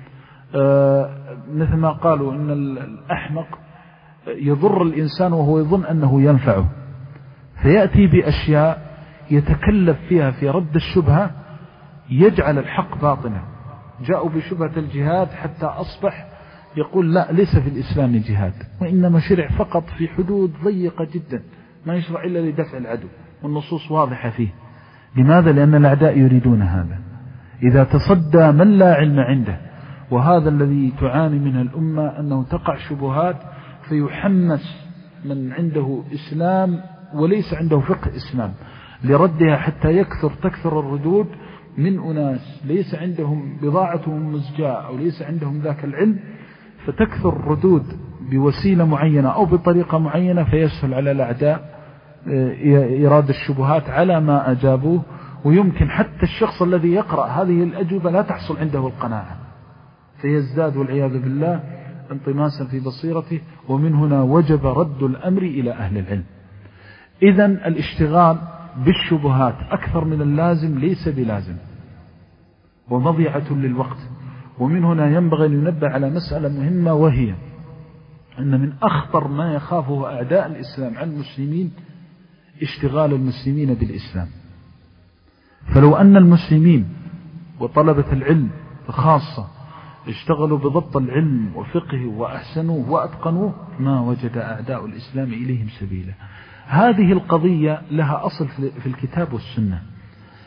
مثل ما قالوا إن الأحمق يضر الإنسان وهو يظن أنه ينفعه، فيأتي بأشياء يتكلف فيها في رد الشبهة يجعل الحق باطنا. جاءوا بشبهة الجهاد حتى أصبح يقول لا، ليس في الإسلام جهاد، وإنما شرع فقط في حدود ضيقة جدا ما يشرع إلا لدفع العدو، والنصوص واضحة فيه. لماذا؟ لأن الأعداء يريدون هذا. إذا تصدى من لا علم عنده، وهذا الذي تعاني منه الأمة، أنه تقع شبهات فيحمس من عنده إسلام وليس عنده فقه إسلام لردها، حتى يكثر تكثر الردود من أناس ليس عندهم بضاعتهم مزجاة أو ليس عندهم ذاك العلم، فتكثر الردود بوسيلة معينة أو بطريقة معينة، فيسهل على الأعداء إرادة الشبهات على ما أجابوه. ويمكن حتى الشخص الذي يقرأ هذه الأجوبة لا تحصل عنده القناعة، فيزداد والعياذ بالله انطماسا في بصيرته. ومن هنا وجب رد الأمر إلى أهل العلم. إذن الاشتغال بالشبهات أكثر من اللازم ليس بلازم ومضيعة للوقت. ومن هنا ينبغي أن ينبه على مسألة مهمة، وهي أن من أخطر ما يخافه أعداء الإسلام عن المسلمين اشتغال المسلمين بالإسلام. فلو أن المسلمين وطلبة العلم خاصة اشتغلوا بضبط العلم وفقه وأحسنوه وأتقنوه، ما وجد أعداء الإسلام إليهم سبيلا. هذه القضية لها أصل في الكتاب والسنة،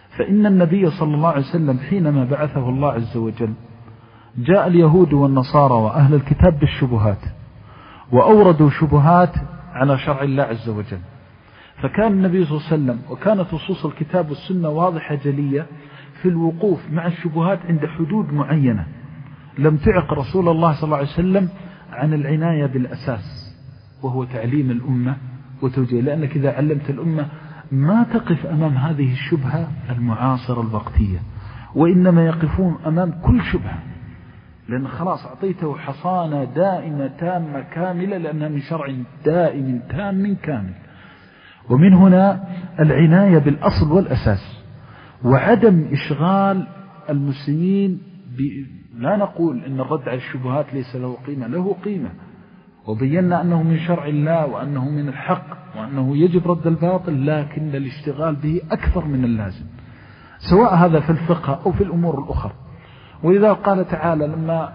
فإن النبي صلى الله عليه وسلم حينما بعثه الله عز وجل جاء اليهود والنصارى وأهل الكتاب بالشبهات، وأوردوا شبهات على شرع الله عز وجل. فكان النبي صلى الله عليه وسلم وكانت نصوص الكتاب والسنة واضحة جلية في الوقوف مع الشبهات عند حدود معينة، لم تعق رسول الله صلى الله عليه وسلم عن العناية بالأساس، وهو تعليم الأمة وتوجيه. لأنك إذا علمت الأمة ما تقف أمام هذه الشبهة المعاصرة الوقتية، وإنما يقفون أمام كل شبهة، لأن خلاص أعطيته حصانة دائمة تامة كاملة، لأنها من شرع دائم تام كامل. ومن هنا العناية بالأصل والأساس، وعدم إشغال المسلمين ب... لا نقول إن الرد على الشبهات ليس له قيمة، له قيمة، وبينا أنه من شرع الله وأنه من الحق وأنه يجب رد الباطل، لكن الاشتغال به أكثر من اللازم، سواء هذا في الفقه أو في الأمور الأخرى. ولذا قال تعالى لما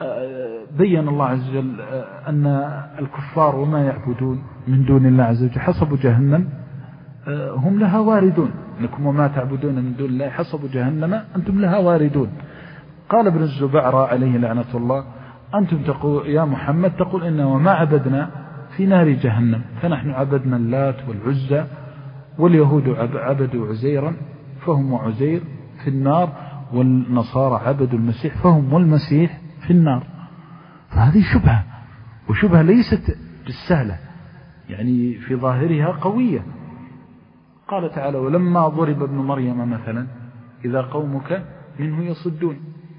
بين الله عز وجل أن الكفار وما يعبدون من دون الله عز وجل حسب جهنم هم لها واردون، لكم وما تعبدون من دون الله حسب جهنم أنتم لها واردون. قال ابن الزبعرة عليه لعنة الله: أنتم تقول يا محمد تقول إن وما عبدنا في نار جهنم، فنحن عبدنا اللات والعزى، واليهود عبدوا عزيرا فهم وعزير في النار، والنصارى عبدوا المسيح فهم والمسيح في النار. فهذه شبهة، وشبهة ليست بالسهلة، يعني في ظاهرها قوية. قال تعالى: ولما ضرب ابن مريم مثلا إذا قومك منه يصدون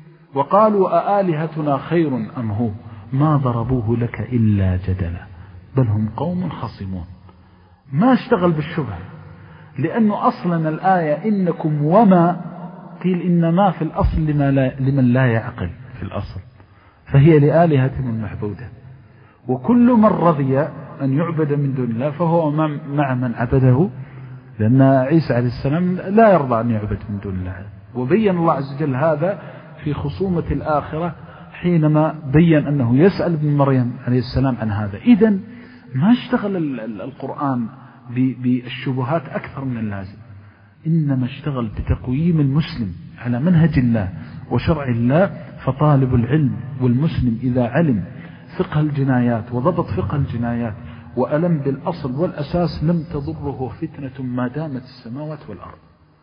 وقالوا أآلهتنا خير أم هو ما ضربوه لك إلا جدلا بل هم قوم خصمون. ما اشتغل بالشبهة، لأنه أصلا الآية إنكم وما قيل إنما في الأصل لما لا لمن لا يعقل في الأصل، فهي لآلهة المحبودة، وكل من رضي أن يعبد من دون الله فهو مع من عبده، لأن عيسى عليه السلام لا يرضى أن يعبد من دون الله. وبين الله عز وجل هذا في خصومة الآخرة حينما بين أنه يسأل ابن مريم عليه السلام عن هذا. إذن ما اشتغل القرآن بالشبهات أكثر من اللازم، إنما اشتغل بتقويم المسلم على منهج الله وشرع الله. فطالب العلم والمسلم إذا علم فقه الجنايات وضبط فقه الجنايات وألم بالأصل والأساس لم تضره فتنة ما دامت السماوات والأرض.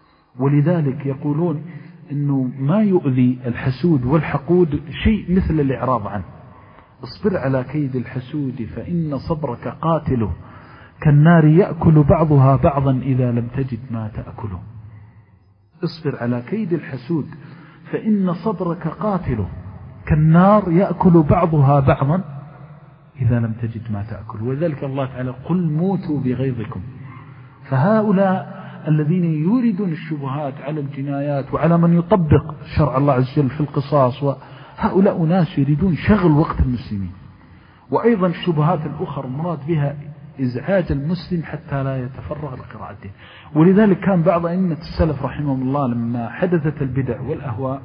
ولذلك يقولون إنه ما يؤذي الحسود والحقود شيء مثل الإعراض عنه. اصبر على كيد الحسود فإن صبرك قاتله، كالنار يأكل بعضها بعضا إذا لم تجد ما تأكله. اصبر على كيد الحسود فإن صبرك قاتله، كالنار يأكل بعضها بعضا إذا لم تجد ما تأكل. ولذلك الله تعالى: قل موتوا بغيظكم. فهؤلاء الذين يوردون الشبهات على الجنايات وعلى من يطبق شرع الله عز وجل في القصاص، وهؤلاء ناس يريدون شغل وقت المسلمين. وأيضا الشبهات الأخرى مراد بها إزعاج المسلم حتى لا يتفرغ لقراءته. ولذلك كان بعض أئمة السلف رحمهم الله لما حدثت البدع والأهواء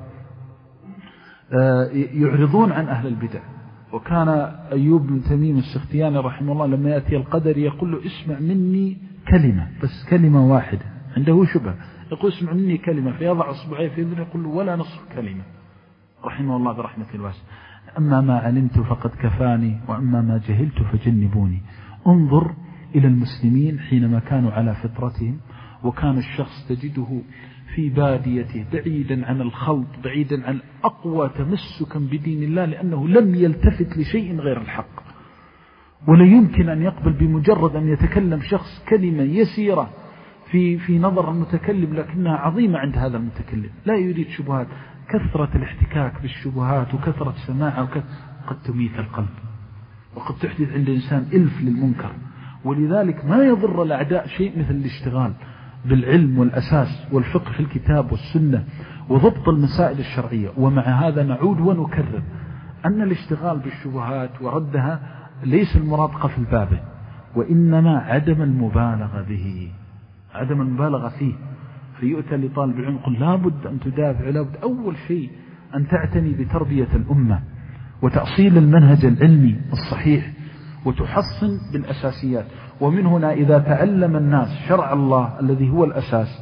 يعرضون عن أهل البدع. وكان أيوب بن تميم السختياني رحمه الله لما يأتي القدر يقول له: اسمع مني كلمة، بس كلمة واحدة، عنده شبه، يقول: اسمع مني كلمة، فيضع أصبعيه في يده يقول له: ولا نصف كلمة، رحمه الله برحمة الواسع. أما ما علمت فقد كفاني، وأما ما جهلت فجنبوني. انظر إلى المسلمين حينما كانوا على فطرتهم، وكان الشخص تجده في باديته بعيدا عن الخلط، بعيدا عن أقوى تمسكا بدين الله، لأنه لم يلتفت لشيء غير الحق. ولا يمكن أن يقبل بمجرد أن يتكلم شخص كلمة يسيرة في في نظر المتكلم لكنها عظيمة عند هذا المتكلم، لا يريد شبهات. كثرة الاحتكاك بالشبهات وكثرة سماعها قد تميت القلب، وقد تحدث عند الإنسان إلف للمنكر. ولذلك ما يضر الأعداء شيء مثل الاشتغال بالعلم والأساس والفقه في الكتاب والسنة وضبط المسائل الشرعية. ومع هذا نعود ونكرر أن الاشتغال بالشبهات وردها ليس المراد قفل بابه، وإنما عدم المبالغة به، عدم المبالغة فيه. فيؤتى لطالب العلم يقول: لا بد أن تدافع، لا بد أول شيء أن تعتني بتربية الأمة وتأصيل المنهج العلمي الصحيح، وتحصن بالأساسيات. ومن هنا إذا تعلم الناس شرع الله الذي هو الأساس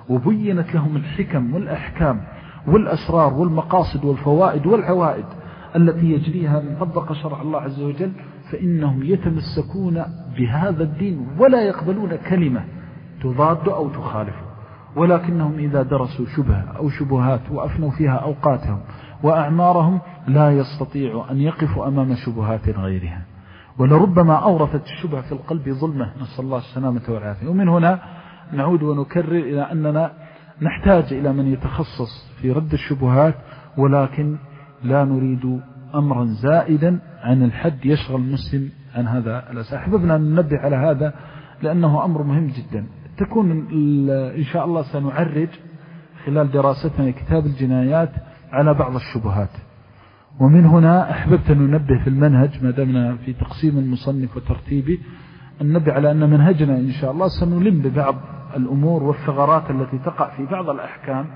وبينت لهم الحكم والأحكام والأسرار والمقاصد والفوائد والعوائد التي يجريها من طبق شرع الله عز وجل، فإنهم يتمسكون بهذا الدين ولا يقبلون كلمة تضاد أو تخالف. ولكنهم إذا درسوا شبهة أو شبهات وأفنوا فيها أوقاتهم وأعمارهم لا يستطيعوا أن يقفوا أمام شبهات غيرها، ولربما أورثت الشبهة في القلب ظلمة، نسأل الله السلامة والعافية. ومن هنا نعود ونكرر إلى أننا نحتاج إلى من يتخصص في رد الشبهات، ولكن لا نريد أمرا زائدا عن الحد يشغل المسلم عن هذا الأساس. أحببنا أن ننبه على هذا لأنه أمر مهم جدا. تكون إن شاء الله سنعرج خلال دراستنا كتاب الجنايات على بعض الشبهات، ومن هنا أحببت أن ننبه في المنهج ما دمنا في تقسيم المصنف وترتيبه، أن ننبه على أن منهجنا إن شاء الله سنلم ببعض الأمور والثغرات التي تقع في بعض الأحكام،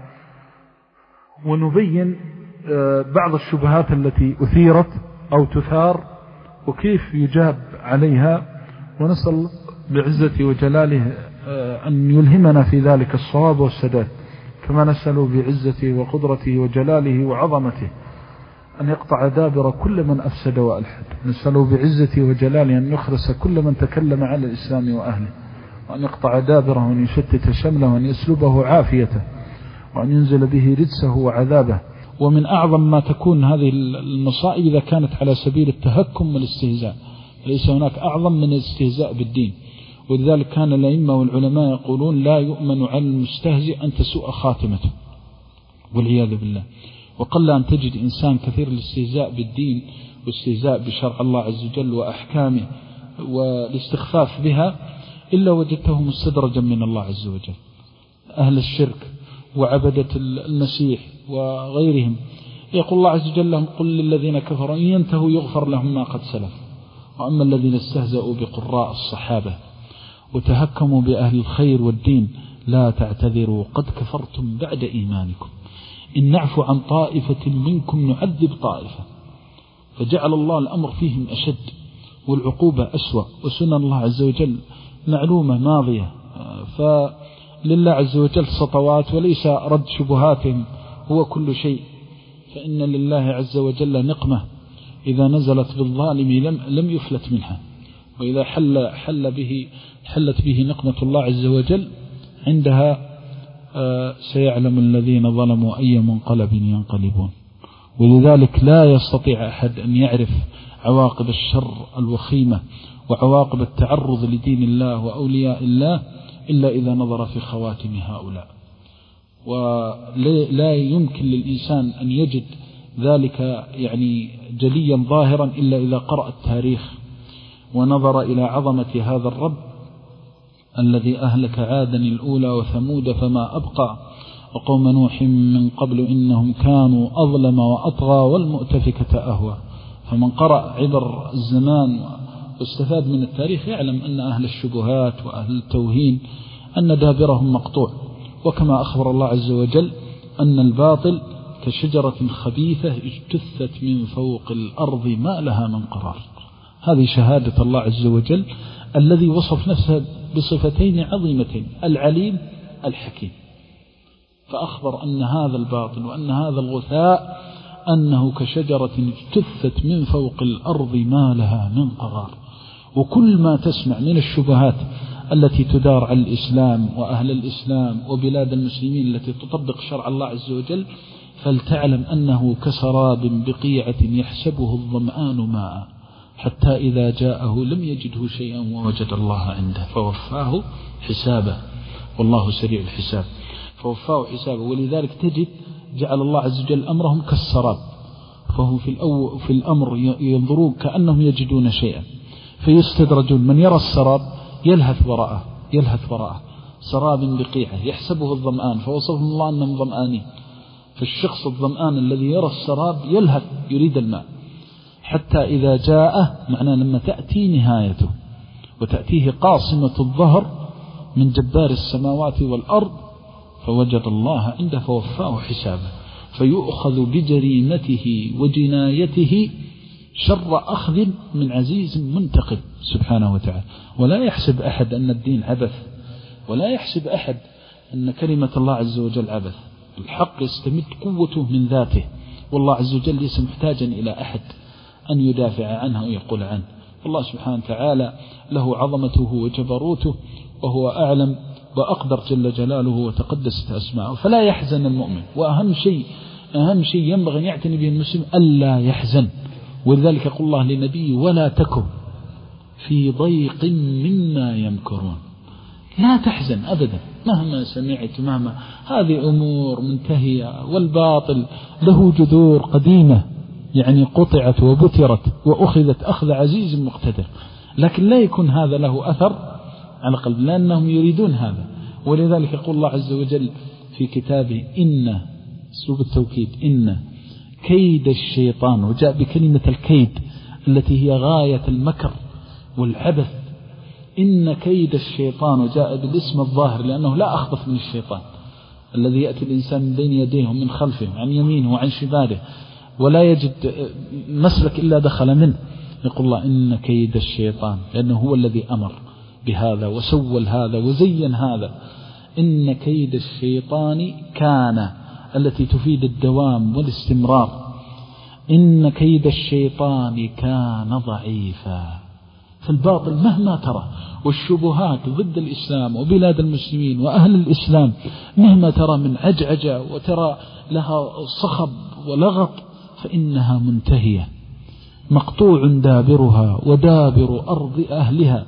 ونبين بعض الشبهات التي أثيرت أو تثار وكيف يجاب عليها، ونسأل بعزة وجلاله أن يلهمنا في ذلك الصواب والسداد، كما نسأل بعزته وقدرته وجلاله وعظمته أن يقطع دابر كل من أفسد وألحد. نسأله بعزته وجلاله أن يخرس كل من تكلم على الإسلام وأهله، وأن يقطع دابره وأن يشتت شمله وأن يسلبه عافيته وأن ينزل به رجسه وعذابه. ومن أعظم ما تكون هذه المصائب إذا كانت على سبيل التهكم والاستهزاء، ليس هناك أعظم من الاستهزاء بالدين. ولذلك كان الأئمة والعلماء يقولون لا يؤمن على المستهزئ أن تسوء خاتمته والعياذ بالله. وقل أن تجد إنسان كثير الاستهزاء بالدين والاستهزاء بشرع الله عز وجل وأحكامه والاستخفاف بها إلا وجدته مستدرجا من الله عز وجل. أهل الشرك وعبدة المسيح وغيرهم يقول الله عز وجل لهم قل للذين كفروا إن ينتهوا يغفر لهم ما قد سلف. وأما الذين استهزأوا بقراء الصحابة وتهكموا بأهل الخير والدين لا تعتذروا قد كفرتم بعد إيمانكم إن نعفو عن طائفة منكم نعذب طائفة. فجعل الله الأمر فيهم أشد والعقوبة أسوأ، وسنن الله عز وجل معلومة ماضية، فلله عز وجل سطوات وليس رد شبهاتهم هو كل شيء. فإن لله عز وجل نقمة إذا نزلت بالظالم لم, لم يفلت منها، وإذا حل, حل به حلت به نقمة الله عز وجل عندها آه سيعلم الذين ظلموا أي منقلب ينقلبون. ولذلك لا يستطيع أحد أن يعرف عواقب الشر الوخيمة وعواقب التعرض لدين الله وأولياء الله إلا إذا نظر في خواتم هؤلاء. ولا يمكن للإنسان أن يجد ذلك يعني جليا ظاهرا إلا إذا قرأ التاريخ ونظر إلى عظمة هذا الرب الذي أهلك عادا الأولى وثمود فما أبقى وقوم نوح من قبل إنهم كانوا أظلم وأطغى والمؤتفكة أهوى. فمن قرأ عبر الزمان واستفاد من التاريخ يعلم أن أهل الشبهات وأهل التوهين أن دابرهم مقطوع. وكما أخبر الله عز وجل أن الباطل كشجرة خبيثة اجتثت من فوق الأرض ما لها من قرار. هذه شهادة الله عز وجل الذي وصف نفسه بصفتين عظيمتين العليم الحكيم، فأخبر أن هذا الباطل وأن هذا الغثاء أنه كشجرة اجتثت من فوق الأرض ما لها من قرار. وكل ما تسمع من الشبهات التي تدار على الإسلام وأهل الإسلام وبلاد المسلمين التي تطبق شرع الله عز وجل فلتعلم أنه كسراب بقيعة يحسبه الظمآن ماء حتى إذا جاءه لم يجده شيئا ووجد الله عنده فوفاه حسابه والله سريع الحساب. فوفاه حسابه. ولذلك تجد جعل الله عز وجل أمرهم كالسراب، فهم في, الأو في الأمر ينظرون كأنهم يجدون شيئا فيستدرجون. من يرى السراب يلهث وراءه يلهث وراءه سراب بقيعة يحسبه الظمآن، فوصفهم الله أنهم ظمآنين. فالشخص الظمآن الذي يرى السراب يلهث يريد الماء حتى إذا جاءه، معناه لما تأتي نهايته وتأتيه قاصمة الظهر من جبار السماوات والأرض فوجد الله عنده فوفاه حسابه، فيؤخذ بجريمته وجنايته شر أخذ من عزيز منتقم سبحانه وتعالى. ولا يحسب أحد أن الدين عبث، ولا يحسب أحد أن كلمة الله عز وجل عبث. الحق يستمد قوته من ذاته، والله عز وجل ليس محتاجا إلى أحد أن يدافع عنه أو يقول عنه. الله سبحانه وتعالى له عظمته وجبروته، وهو أعلم وأقدر جل جلاله وتقدست أسماءه. فلا يحزن المؤمن، وأهم شيء أهم شيء ينبغي أن يعتني به المسلم ألا يحزن. ولذلك يقول الله لنبيه: ولا تكن في ضيق مما يمكرون. لا تحزن أبدا مهما سمعت، مهما هذه أمور منتهية، والباطل له جذور قديمة يعني قطعت وبترت وأخذت أخذ عزيز مقتدر، لكن لا يكون هذا له أثر على قلب، لأنهم يريدون هذا. ولذلك يقول الله عز وجل في كتابه: إن أسلوب التوكيد، إن كيد الشيطان، وجاء بكلمة الكيد التي هي غاية المكر والعبث. إن كيد الشيطان، وجاء بالاسم الظاهر لأنه لا أخبث من الشيطان الذي يأتي الإنسان من بين يديه ومن خلفه عن يمينه وعن شماله ولا يجد مسلك إلا دخل منه. يقول الله: إن كيد الشيطان، لأنه هو الذي أمر بهذا وسول هذا وزين هذا. إن كيد الشيطان كان، التي تفيد الدوام والاستمرار. إن كيد الشيطان كان ضعيفا. فالباطل مهما ترى، والشبهات ضد الإسلام وبلاد المسلمين وأهل الإسلام مهما ترى من عجعجة وترى لها صخب ولغط، فإنها منتهية، مقطوع دابرها ودابر أرض أهلها،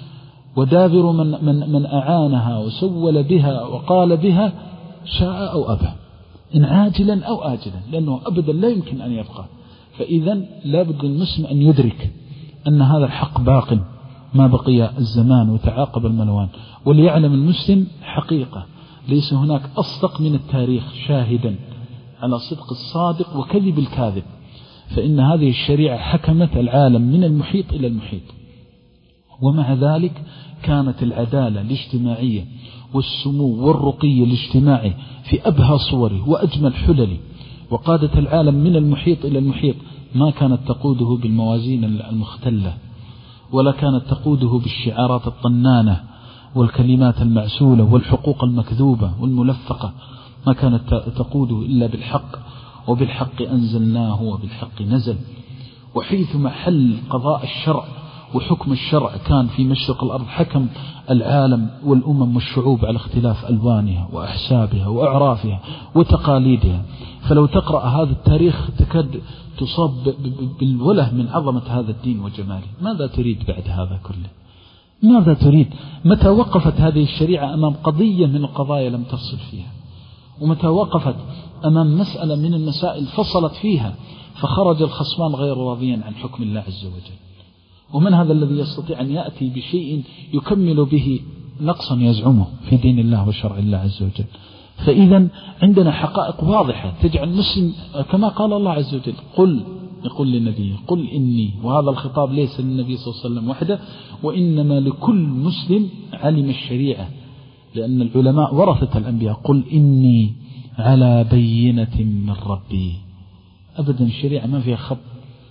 ودابر من, من, من أعانها وسول بها وقال بها شاء أو أبى، إن عاجلا أو آجلا، لأنه أبدا لا يمكن أن يبقى. فإذا لا بد المسلم أن يدرك أن هذا الحق باق ما بقي الزمان وتعاقب الملوان. وليعلم المسلم حقيقة: ليس هناك أصدق من التاريخ شاهدا على صدق الصادق وكذب الكاذب. فإن هذه الشريعة حكمت العالم من المحيط إلى المحيط، ومع ذلك كانت العدالة الاجتماعية والسمو والرقي الاجتماعي في أبهى صوره وأجمل حلله، وقادت العالم من المحيط إلى المحيط. ما كانت تقوده بالموازين المختلة، ولا كانت تقوده بالشعارات الطنانة والكلمات المعسولة والحقوق المكذوبة والملفقة. ما كانت تقوده إلا بالحق، وبالحق أنزلناه وبالحق نزل. وحيث محل قضاء الشرع وحكم الشرع كان في مشرق الأرض، حكم العالم والأمم والشعوب على اختلاف ألوانها وأحسابها وأعرافها وتقاليدها. فلو تقرأ هذا التاريخ تكاد تصاب بالوله من عظمة هذا الدين وجماله. ماذا تريد بعد هذا كله؟ ماذا تريد؟ متى وقفت هذه الشريعة أمام قضية من القضايا لم تفصل فيها؟ ومتى وقفت أمام مسألة من المسائل فصلت فيها فخرج الخصمان غير راضيا عن حكم الله عز وجل؟ ومن هذا الذي يستطيع أن يأتي بشيء يكمل به نقصا يزعمه في دين الله وشرع الله عز وجل؟ فإذا عندنا حقائق واضحة تجعل المسلم كما قال الله عز وجل: قل، يقول للنبي: قل إني. وهذا الخطاب ليس للنبي صلى الله عليه وسلم وحده، وإنما لكل مسلم علم الشريعة، لأن العلماء ورثة الأنبياء. قل إني على بينة من ربي. أبدا الشريعة ما فيها خط،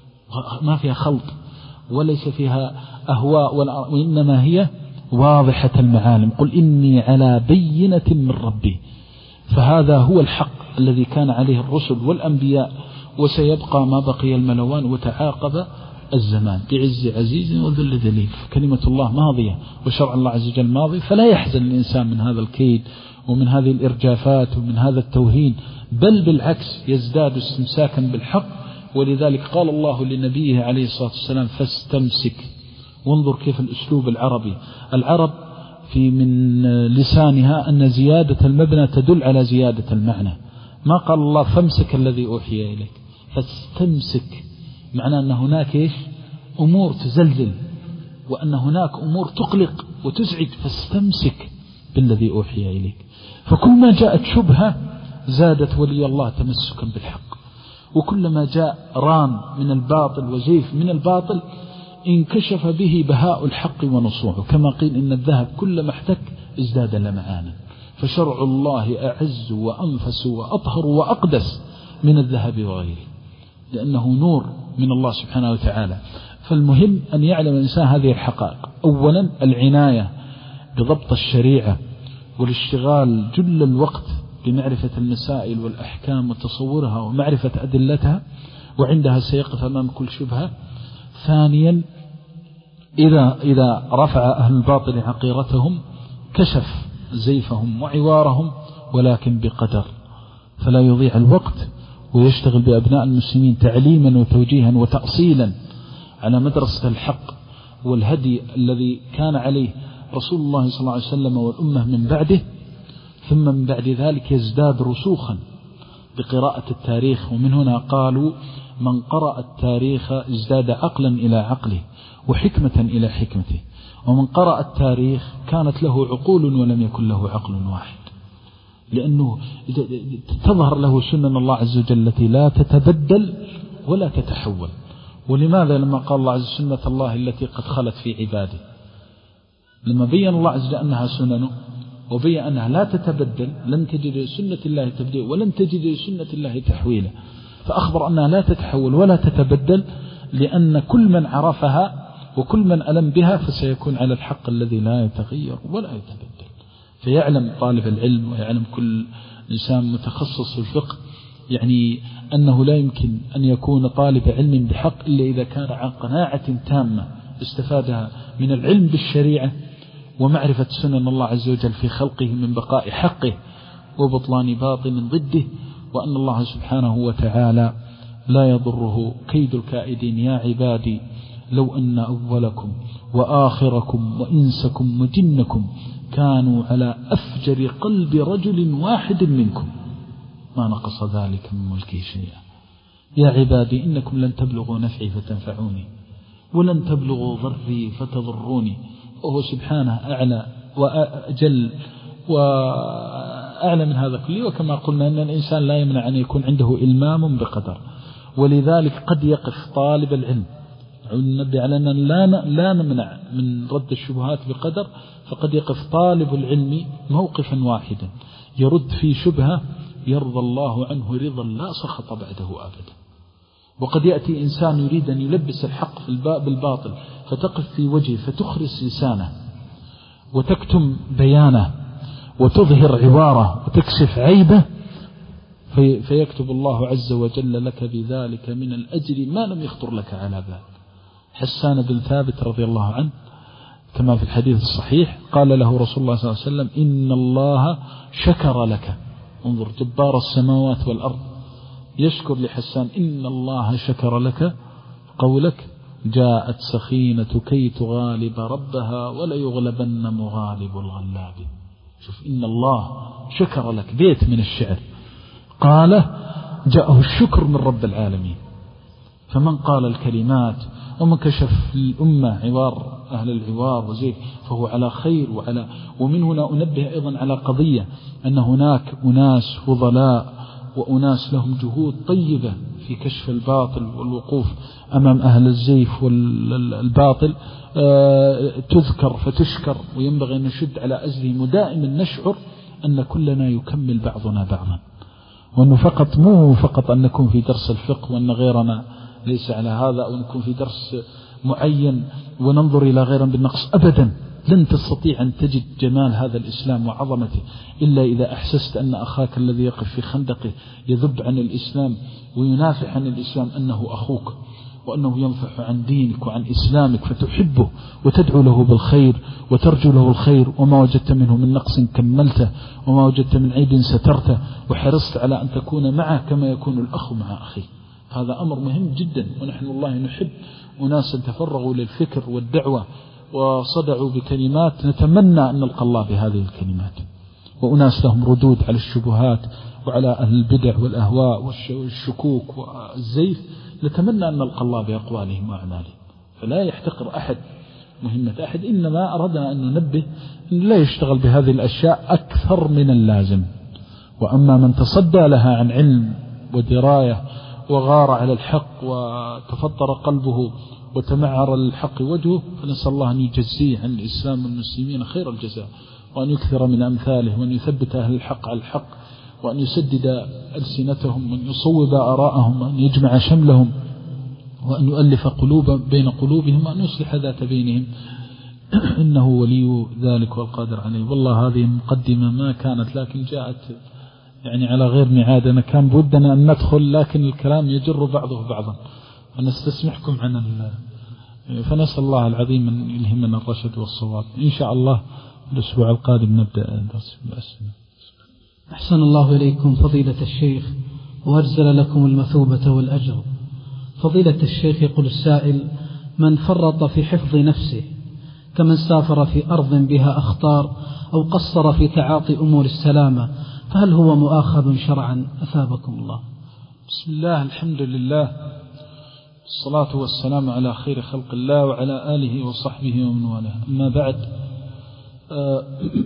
ما فيها خلط، وليس فيها أهواء، وإنما هي واضحة المعالم. قل إني على بينة من ربي. فهذا هو الحق الذي كان عليه الرسل والأنبياء، وسيبقى ما بقي الملوان وتعاقب الزمان بعز عزيز وذل ذليل. كلمة الله ماضية وشرع الله عز وجل ماضي، فلا يحزن الإنسان من هذا الكيد ومن هذه الإرجافات ومن هذا التوهين، بل بالعكس يزداد استمساكا بالحق. ولذلك قال الله لنبيه عليه الصلاة والسلام: فاستمسك. وانظر كيف الأسلوب العربي، العرب في من لسانها أن زيادة المبنى تدل على زيادة المعنى. ما قال الله فامسك الذي أوحي إليك، فاستمسك، معنى أن هناك إيش؟ أمور تزلزل، وأن هناك أمور تقلق وتزعج، فاستمسك بالذي أوحي إليك. فكل ما جاءت شبهة زادت ولي الله تمسكا بالحق، وكلما جاء ران من الباطل وزيف من الباطل انكشف به بهاء الحق ونصوعه. كما قيل: إن الذهب كلما احتك ازداد لمعانا. فشرع الله أعز وأنفس وأطهر وأقدس من الذهب وغيره، لأنه نور من الله سبحانه وتعالى. فالمهم أن يعلم الإنسان هذه الحقائق. أولا العناية بضبط الشريعة والاشتغال جل الوقت بمعرفة المسائل والأحكام وتصورها ومعرفة أدلتها، وعندها سيقف أمام كل شبهة. ثانيا إذا, إذا رفع أهل الباطل عقيرتهم كشف زيفهم وعوارهم، ولكن بقدر، فلا يضيع الوقت ويشتغل بأبناء المسلمين تعليما وتوجيها وتأصيلا على مدرسة الحق والهدي الذي كان عليه رسول الله صلى الله عليه وسلم والأمة من بعده. ثم من بعد ذلك يزداد رسوخا بقراءة التاريخ، ومن هنا قالوا من قرأ التاريخ ازداد عقلا إلى عقله وحكمة إلى حكمته، ومن قرأ التاريخ كانت له عقول ولم يكن له عقل واحد، لأنه تظهر له سنن الله عز وجل التي لا تتبدل ولا تتحول. ولماذا؟ لما قال الله عز وجل سنة الله التي قد خلت في عباده، لما بين الله عز وجل أنها سننه وبين أنها لا تتبدل، لن تجد لسنة الله تبديل ولن تجد لسنة الله تحويلا، فأخبر أنها لا تتحول ولا تتبدل، لأن كل من عرفها وكل من ألم بها فسيكون على الحق الذي لا يتغير ولا يتبدل. فيعلم طالب العلم ويعلم كل إنسان متخصص في الفقه يعني أنه لا يمكن أن يكون طالب علم بحق إلا إذا كان عن قناعة تامة استفادها من العلم بالشريعة ومعرفة سنن الله عز وجل في خلقه من بقاء حقه وبطلان باطل ضده، وأن الله سبحانه وتعالى لا يضره كيد الكائدين. يا عبادي لو أن أولكم وآخركم وإنسكم وجنكم كانوا على أفجر قلب رجل واحد منكم ما نقص ذلك من ملكه شيئا. يا عبادي إنكم لن تبلغوا نفعي فتنفعوني ولن تبلغوا ضري فتضروني، وهو سبحانه أعلى وأجل وأعلى من هذا كله. وكما قلنا أن الإنسان لا يمنع أن يكون عنده إلمام بقدر، ولذلك قد يقف طالب العلم، ننبه على أننا لا لا نمنع من رد الشبهات بقدر، فقد يقف طالب العلم موقفا واحدا يرد في شبهة يرضى الله عنه رضا لا سخط بعده أبدا. وقد يأتي إنسان يريد أن يلبس الحق في بالباطل فتقف في وجهه فتخرس لسانه وتكتم بيانه وتظهر عبارة وتكشف عيبه، في فيكتب الله عز وجل لك بذلك من الأجر ما لم يخطر لك على بال. حسان بن ثابت رضي الله عنه كما في الحديث الصحيح قال له رسول الله صلى الله عليه وسلم إن الله شكر لك. انظر جبار السماوات والأرض يشكر لحسان إن الله شكر لك قولك جاءت سخينة كي تغالب ربها ولا يغلبن مغالب الغلاب. شوف إن الله شكر لك، بيت من الشعر قال جاءه الشكر من رب العالمين. فمن قال الكلمات ومن كشف الأمة عوار أهل العوار وزيف فهو على خير وعلى. ومن هنا أنبه أيضا على قضية أن هناك أناس فضلاء وأناس لهم جهود طيبة في كشف الباطل والوقوف أمام أهل الزيف والباطل تذكر فتشكر، وينبغي أن نشد على أزرهم ودائما نشعر أن كلنا يكمل بعضنا بعضا، وأنه فقط مو فقط أن نكون في درس الفقه وأن غيرنا ليس على هذا، أو نكون في درس معين وننظر إلى غيرنا بالنقص أبدا. لن تستطيع أن تجد جمال هذا الإسلام وعظمته إلا إذا أحسست أن أخاك الذي يقف في خندقه يذب عن الإسلام وينافع عن الإسلام أنه أخوك، وأنه ينفع عن دينك وعن إسلامك، فتحبه وتدعو له بالخير وترجو له الخير، وما وجدت منه من نقص كملته وما وجدت من عيب سترته، وحرصت على أن تكون معه كما يكون الأخ مع أخيه. هذا أمر مهم جدا، ونحن والله نحب أناسا تفرغوا للفكر والدعوة وصدعوا بكلمات نتمنى أن نلقى الله بهذه الكلمات، وأناس لهم ردود على الشبهات وعلى أهل البدع والأهواء والشكوك والزيف نتمنى أن نلقى الله بأقوالهم وأعمالهم. فلا يحتقر أحد مهمة أحد، إنما أردنا أن ننبه أن لا يشتغل بهذه الأشياء أكثر من اللازم. وأما من تصدى لها عن علم ودراية وغار على الحق وتفطر قلبه وتمعر الحق وجهه، فنسأل الله أن يجزيه عن الإسلام والمسلمين خير الجزاء، وأن يكثر من أمثاله، وأن يثبت أهل الحق على الحق، وأن يسدد ألسنتهم، وأن يصوب آراءهم، وأن يجمع شملهم، وأن يؤلف قلوب بين قلوبهم، وأن يصلح ذات بينهم. إنه ولي ذلك والقادر عليه. والله هذه مقدمة ما كانت، لكن جاءت يعني على غير ميعاد. أنا كان بودنا أن ندخل، لكن الكلام يجر بعضه بعضا، ونستسمحكم عن ال... فنسأل الله العظيم أن يلهمنا الرشد والصواب. إن شاء الله الأسبوع القادم نبدأ درس الأسئلة. أحسن الله إليكم فضيلة الشيخ، وأجزل لكم المثوبة والأجر. فضيلة الشيخ، يقول السائل: من فرط في حفظ نفسه كمن سافر في أرض بها أخطار أو قصر في تعاطي أمور السلامة، فهل هو مؤاخذ شرعا؟ أثابكم الله. بسم الله، الحمد لله، الصلاة والسلام على خير خلق الله وعلى آله وصحبه ومن والاه. أما بعد، آه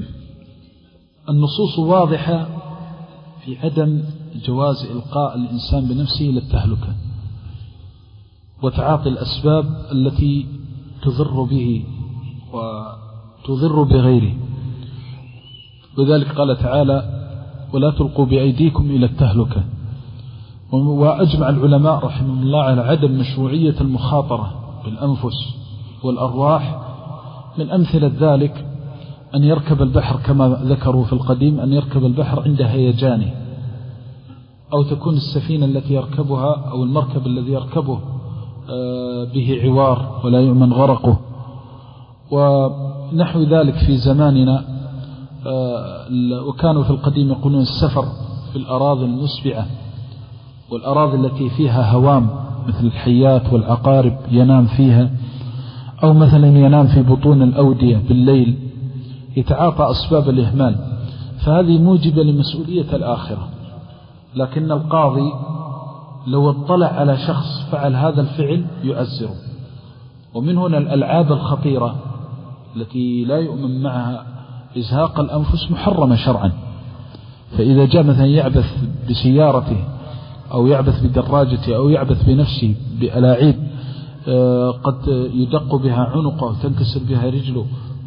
النصوص واضحة في عدم جواز إلقاء الإنسان بنفسه للتهلكة وتعاطي الأسباب التي تضر به وتضر بغيره. وذلك قال تعالى: ولا تلقوا بأيديكم إلى التهلكة. وأجمع العلماء رحمهم الله على عدم مشروعية المخاطرة بالأنفس والأرواح. من أمثلة ذلك أن يركب البحر كما ذكروا في القديم، أن يركب البحر عند هيجانه، أو تكون السفينة التي يركبها أو المركب الذي يركبه به عوار ولا يؤمن غرقه. ونحو ذلك في زماننا. وكانوا في القديم يقولون السفر في الأراضي المسبعة والأراضي التي فيها هوام مثل الحيات والعقارب ينام فيها، أو مثلا ينام في بطون الأودية بالليل، يتعاطى أسباب الإهمال، فهذه موجبة لمسؤولية الآخرة. لكن القاضي لو اطلع على شخص فعل هذا الفعل يؤزره. ومن هنا الألعاب الخطيرة التي لا يؤمن معها إزهاق الأنفس محرمة شرعا. فإذا جاء مثلا يعبث بسيارته أو يعبث بدراجته أو يعبث بنفسه بألاعيب قد يدق بها عنقه وتنكسر بها رجله،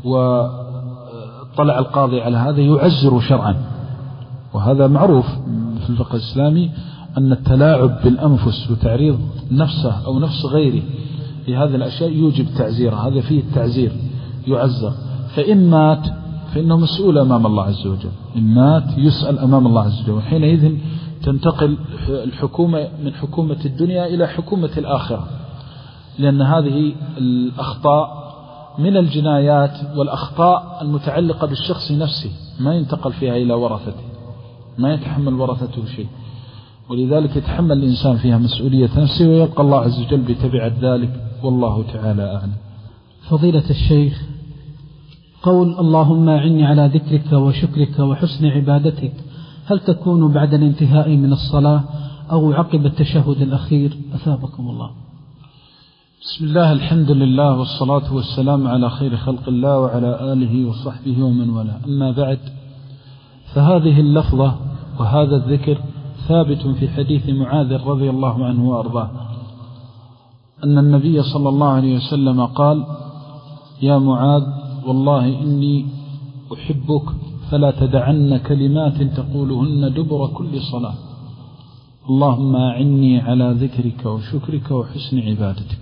وطلع القاضي على هذا يعزر شرعا. وهذا معروف في الفقه الإسلامي أن التلاعب بالأنفس وتعريض نفسه أو نفس غيره لهذه الأشياء يوجب تعزيره، هذا فيه التعزير يعزر. فإن مات فإنه مسؤول أمام الله عز وجل، إن مات يسأل أمام الله عز وجل. وحينئذ تنتقل الحكومة من حكومة الدنيا إلى حكومة الآخرة، لأن هذه الأخطاء من الجنايات والأخطاء المتعلقة بالشخص نفسه ما ينتقل فيها إلى ورثته، ما يتحمل ورثته شيء، ولذلك يتحمل الإنسان فيها مسؤولية نفسه ويلقى الله عز وجل بتبعة ذلك، والله تعالى أعلم. فضيلة الشيخ، قول اللهم أعني على ذكرك وشكرك وحسن عبادتك، هل تكون بعد الانتهاء من الصلاة أو عقب التشهد الأخير؟ أثابكم الله. بسم الله، الحمد لله، والصلاة والسلام على خير خلق الله وعلى آله وصحبه ومن والاه. أما بعد، فهذه اللفظة وهذا الذكر ثابت في حديث معاذ رضي الله عنه وأرضاه أن النبي صلى الله عليه وسلم قال: يا معاذ، والله إني أحبك فلا تدعن كلمات تقولهن دبر كل صلاة، اللهم أعني على ذكرك وشكرك وحسن عبادتك.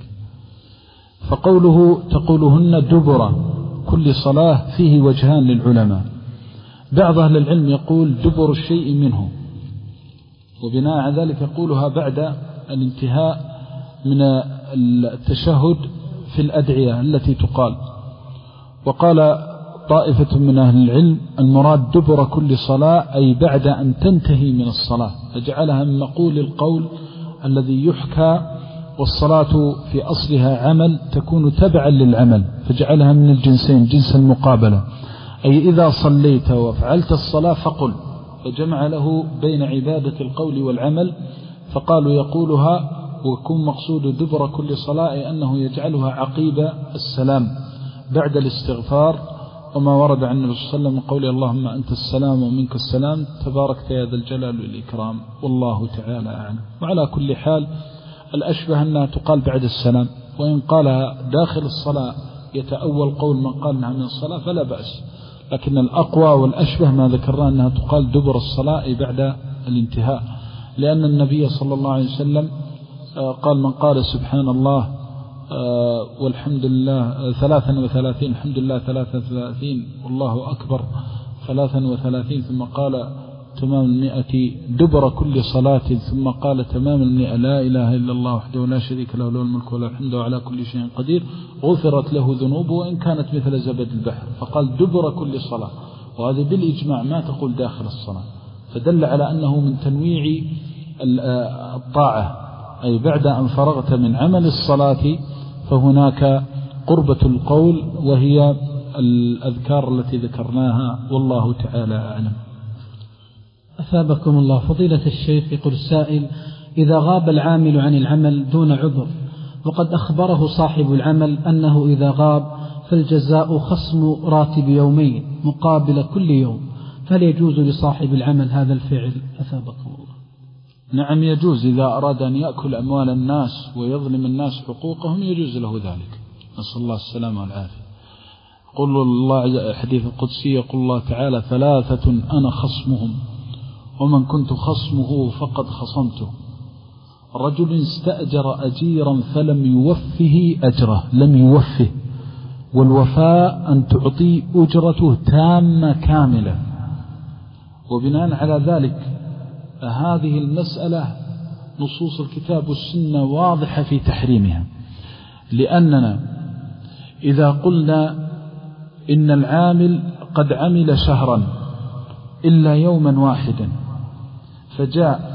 فقوله تقولهن دبر كل صلاة فيه وجهان للعلماء. بعض أهل العلم يقول دبر الشيء منه، وبناء على ذلك يقولها بعد الانتهاء من التشهد في الأدعية التي تقال. وقال طائفة من أهل العلم المراد دبر كل صلاة أي بعد أن تنتهي من الصلاة، فجعلها من مقول القول الذي يحكى، والصلاة في أصلها عمل تكون تبعا للعمل، فجعلها من الجنسين، جنس المقابلة، أي إذا صليت وفعلت الصلاة فقل، فجمع له بين عبادة القول والعمل، فقالوا يقولها ويكون مقصود دبر كل صلاة أي أنه يجعلها عقيب السلام بعد الاستغفار، وما ورد عن النبي صلى الله عليه وسلم قول اللهم أنت السلام ومنك السلام تباركت يا ذا الجلال والإكرام، والله تعالى أعلم. وعلى كل حال الأشبه أنها تقال بعد السلام، وإن قالها داخل الصلاة يتأول قول من قال أنها من الصلاة فلا بأس، لكن الأقوى والأشبه ما ذكرنا أنها تقال دبر الصلاة بعد الانتهاء، لأن النبي صلى الله عليه وسلم قال من قال سبحان الله آه والحمد لله ثلاثا وثلاثين، الحمد لله ثلاثا وثلاثين، والله أكبر ثلاثا وثلاثين، ثم قال تمام المئة دبر كل صلاة، ثم قال تمام المئة لا إله إلا الله وحده لا شريك له له الملك وله الحمد وعلى كل شيء قدير، غفرت له ذنوبه وإن كانت مثل زبد البحر. فقال دبر كل صلاة، وهذا بالإجماع ما تقول داخل الصلاة، فدل على أنه من تنويع الطاعة، أي بعد أن فرغت من عمل الصلاة فهناك قربة القول وهي الأذكار التي ذكرناها، والله تعالى أعلم. أثابكم الله. فضيلة الشيخ، يقول السائل: إذا غاب العامل عن العمل دون عذر وقد أخبره صاحب العمل أنه إذا غاب فالجزاء خصم راتب يومين مقابل كل يوم، فهل يجوز لصاحب العمل هذا الفعل؟ أثابكم الله. نعم يجوز، إذا أراد أن يأكل أموال الناس ويظلم الناس حقوقهم يجوز له ذلك، نسأل الله السلامة والعافية. قل الله حديث القدسي، يقول الله تعالى: ثلاثة أنا خصمهم ومن كنت خصمه فقد خصمته. رجل استأجر أجيرا فلم يوفه أجره، لم يوفه، والوفاء أن تعطي أجرته تامة كاملة. وبناء على ذلك هذه المسألة نصوص الكتاب والسنة واضحة في تحريمها، لأننا إذا قلنا إن العامل قد عمل شهرا إلا يوما واحدا فجاء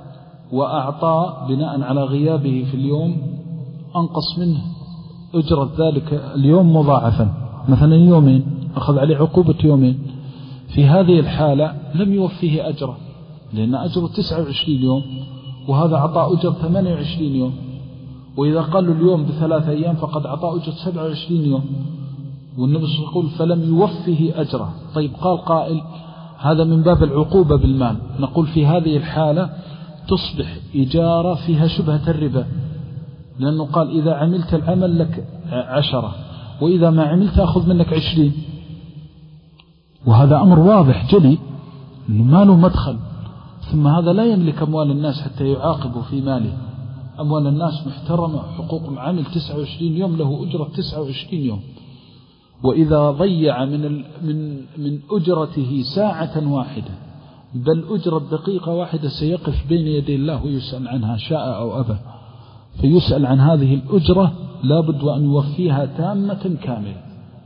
وأعطى بناء على غيابه في اليوم أنقص منه أجرة ذلك اليوم مضاعفا، مثلا يومين أخذ عليه عقوبة يومين، في هذه الحالة لم يوفيه أجره، لأن أجره تسعة وعشرين يوم وهذا عطاء أجر ثمانية وعشرين يوم، وإذا قالوا اليوم بثلاثة أيام فقد عطاء أجر سبعة وعشرين يوم، والنبي صلى الله عليه وسلم يقول فلم يوفيه أجره. طيب قال قائل هذا من باب العقوبة بالمال، نقول في هذه الحالة تصبح إجارة فيها شبهة الربا، لأنه قال إذا عملت العمل لك عشرة وإذا ما عملت أخذ منك عشرين، وهذا أمر واضح جلي أنه ما له مدخل. ثم هذا لا يملك أموال الناس حتى يعاقبوا في ماله، أموال الناس محترمة، حقوق العمل تسعة وعشرين يوم له أجرة تسعة وعشرين يوم، وإذا ضيع من من من أجرته ساعة واحدة بل أجرة دقيقة واحدة سيقف بين يدي الله ويسأل عنها شاء أو أبى، فيسأل عن هذه الأجرة لابد وأن يوفيها تامة كاملة.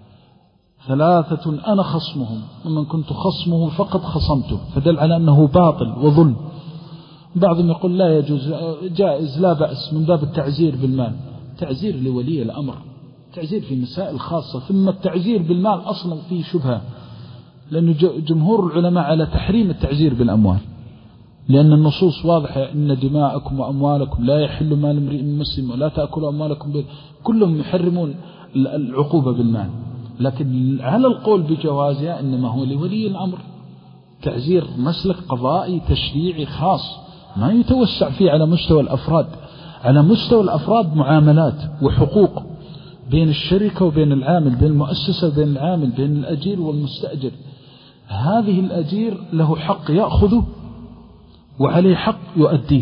ثلاثة أنا خصمهم ومن كنت خصمه فقد خصمته، فدل على أنه باطل وظلم. بعضهم يقول لا يجوز، جائز لا بأس من باب التعزير بالمال، تعزير لولي الأمر، تعزير في مسائل خاصة، ثم التعزير بالمال أصلا فيه شبهة، لأن جمهور العلماء على تحريم التعزير بالأموال، لأن النصوص واضحة: إن دماءكم وأموالكم لا يحل مال امرئ مسلم ولا تأكلوا أموالكم بال... كلهم يحرمون العقوبة بالمال، لكن على القول بجوازها إنما هو لولي الأمر. تعزير مسلك قضائي تشريعي خاص ما يتوسع فيه على مستوى الأفراد. على مستوى الأفراد معاملات وحقوق بين الشركة وبين العامل، بين المؤسسة وبين العامل، بين الأجير والمستأجر. هذه الأجير له حق يأخذه وعليه حق يؤديه،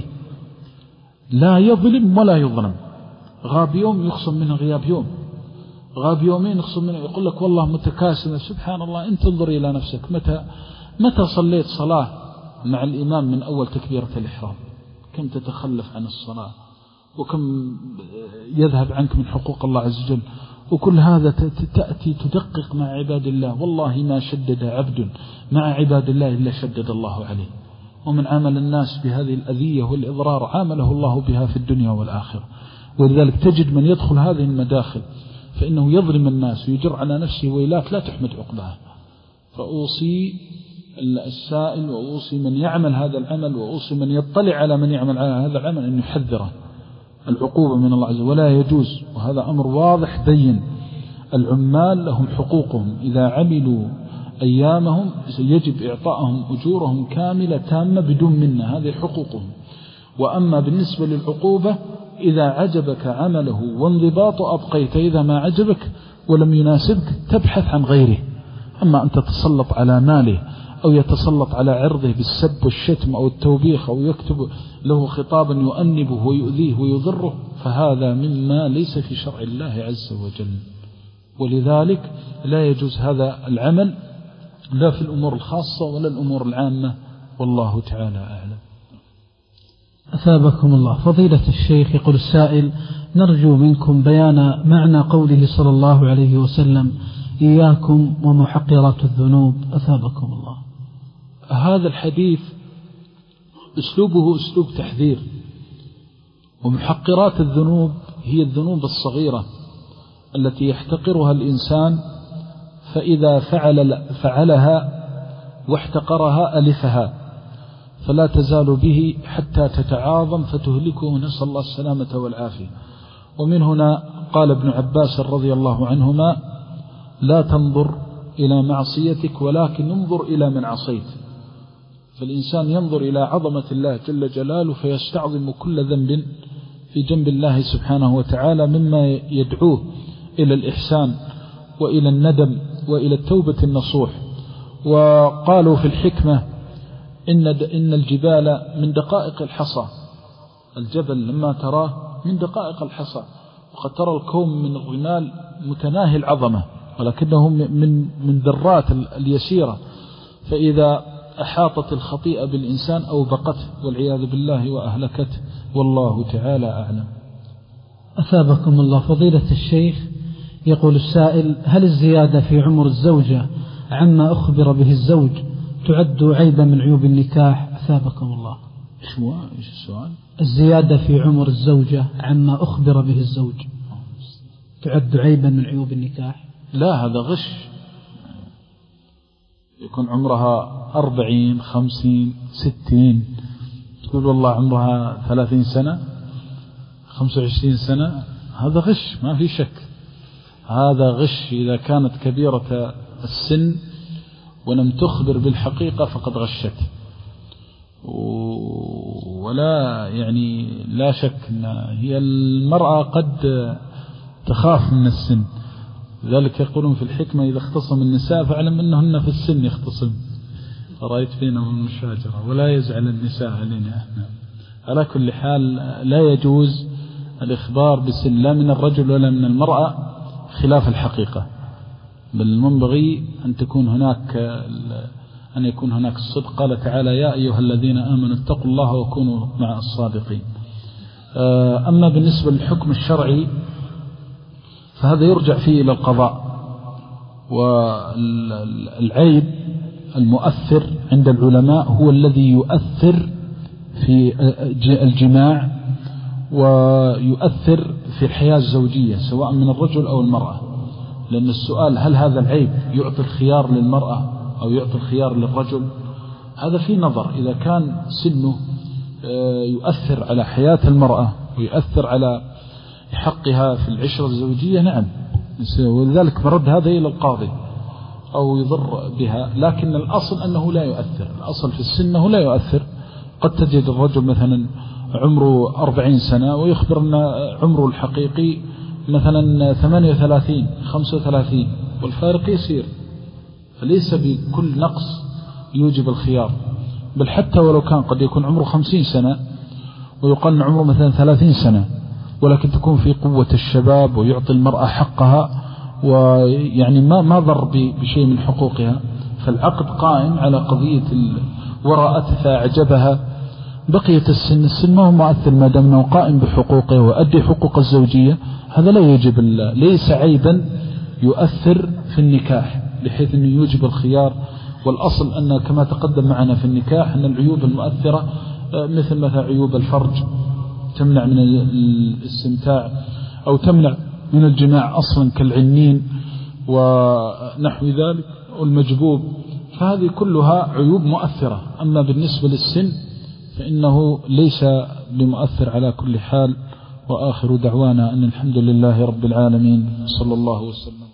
لا يظلم ولا يظلم. غاب يوم يخصم منه غياب يوم، غاب يومين يخصم منه، يقول لك والله متكاسل. سبحان الله، أنت انظر إلى نفسك، متى متى صليت صلاة مع الإمام من أول تكبيرة الإحرام؟ كم تتخلف عن الصلاة وكم يذهب عنك من حقوق الله عز وجل، وكل هذا تأتي تدقق مع عباد الله. والله ما شدد عبد مع عباد الله إلا شدد الله عليه، ومن عامل الناس بهذه الأذية والإضرار عامله الله بها في الدنيا والآخرة. ولذلك تجد من يدخل هذه المداخل فإنه يظلم الناس ويجر على نفسه ويلات لا تحمد عقبها. فأوصي السائل وأوصي من يعمل هذا العمل وأوصي من يطلع على من يعمل على هذا العمل أن يحذره العقوبة من الله عز وجل، ولا يجوز. وهذا أمر واضح بين. العمال لهم حقوقهم، إذا عملوا أيامهم يجب إعطائهم أجورهم كاملة تامة بدون منة، هذه حقوقهم. وأما بالنسبة للعقوبة إذا عجبك عمله وانضباط أبقيت، إذا ما عجبك ولم يناسبك تبحث عن غيره. أما أن تتسلط على ماله أو يتسلط على عرضه بالسب والشتم أو التوبيخ أو يكتب له خطابا يؤنبه ويؤذيه ويضره، فهذا مما ليس في شرع الله عز وجل. ولذلك لا يجوز هذا العمل لا في الأمور الخاصة ولا الأمور العامة، والله تعالى أعلم. أثابكم الله. فضيلة الشيخ، يقول السائل: نرجو منكم بيان معنى قوله صلى الله عليه وسلم: إياكم ومحقرات الذنوب، أثابكم الله. هذا الحديث أسلوبه أسلوب تحذير، ومحقرات الذنوب هي الذنوب الصغيرة التي يحتقرها الإنسان، فإذا فعل فعلها واحتقرها ألفها، فلا تزال به حتى تتعاظم فتهلكه، نسأل الله السلامة والعافية. ومن هنا قال ابن عباس رضي الله عنهما: لا تنظر إلى معصيتك ولكن انظر إلى من عصيت. فالإنسان ينظر إلى عظمة الله جل جلاله فيستعظم كل ذنب في جنب الله سبحانه وتعالى مما يدعوه إلى الإحسان وإلى الندم وإلى التوبة النصوح. وقالوا في الحكمة: إن إن الجبال من دقائق الحصى. الجبل لما تراه من دقائق الحصى، وقد ترى الكون من الرمال متناهي العظمة، ولكنه من من ذرات اليسيرة، فإذا أحاطت الخطيئة بالإنسان أوبقته والعياذ بالله وأهلكته، والله تعالى أعلم. أثابكم الله. فضيلة الشيخ، يقول السائل: هل الزيادة في عمر الزوجة عما أخبر به الزوج تعد عيبا من عيوب النكاح؟ أثابكم الله. إيش السؤال؟ الزيادة في عمر الزوجة عما أخبر به الزوج تعد عيبا من عيوب النكاح؟ لا، هذا غش. يكون عمرها أربعين خمسين ستين، تقول والله عمرها ثلاثين سنة خمسة وعشرين سنة، هذا غش ما في شك. هذا غش إذا كانت كبيرة السن ولم تخبر بالحقيقة فقد غشت. ولا يعني لا شك أن هي المرأة قد تخاف من السن، لذلك يقولون في الحكمة: إذا اختصم النساء فاعلم أنهن في السن يختصم، رأيت بينهم المشاجرة، ولا يزعل النساء علينا احنا. على كل حال لا يجوز الإخبار بسن لا من الرجل ولا من المرأة خلاف الحقيقة، بل المنبغي أن تكون هناك أن يكون هناك الصدق. قال تعالى: يا أيها الذين آمنوا اتقوا الله وكونوا مع الصادقين. أما بالنسبة للحكم الشرعي فهذا يرجع فيه إلى القضاء. والعيب المؤثر عند العلماء هو الذي يؤثر في الجماع ويؤثر في الحياة الزوجية سواء من الرجل أو المرأة، لأن السؤال هل هذا العيب يعطي الخيار للمرأة أو يعطي الخيار للرجل، هذا في نظر. إذا كان سنه يؤثر على حياة المرأة ويؤثر على حقها في العشرة الزوجية، نعم، ولذلك مرد هذا إلى القاضي أو يضر بها. لكن الأصل أنه لا يؤثر، الأصل في السن أنه لا يؤثر. قد تجد الرجل مثلا عمره أربعين سنة ويخبر أن عمره الحقيقي مثلا ثمانية وثلاثين خمسة وثلاثين، والفارق يسير، فليس بكل نقص يوجب الخيار. بل حتى ولو كان قد يكون عمره خمسين سنة ويقال عمره مثلا ثلاثين سنة، ولكن تكون في قوة الشباب ويعطي المرأة حقها، ويعني ما ما ضر بشيء من حقوقها، فالعقد قائم على قضية ورأته فأعجبها. بقية السن السن ما هو مؤثر ما دام أنه قائم بحقوقه وأدي حقوق الزوجية، هذا لا يجب، ليس عيبا يؤثر في النكاح بحيث أنه يوجب الخيار. والأصل أن كما تقدم معنا في النكاح أن العيوب المؤثرة مثل مثلا عيوب الفرج تمنع من الاستمتاع أو تمنع من الجماع أصلا كالعنين ونحو ذلك والمجبوب، فهذه كلها عيوب مؤثرة. أما بالنسبة للسن فإنه ليس بمؤثر على كل حال. وآخر دعوانا أن الحمد لله رب العالمين، صلى الله وسلم.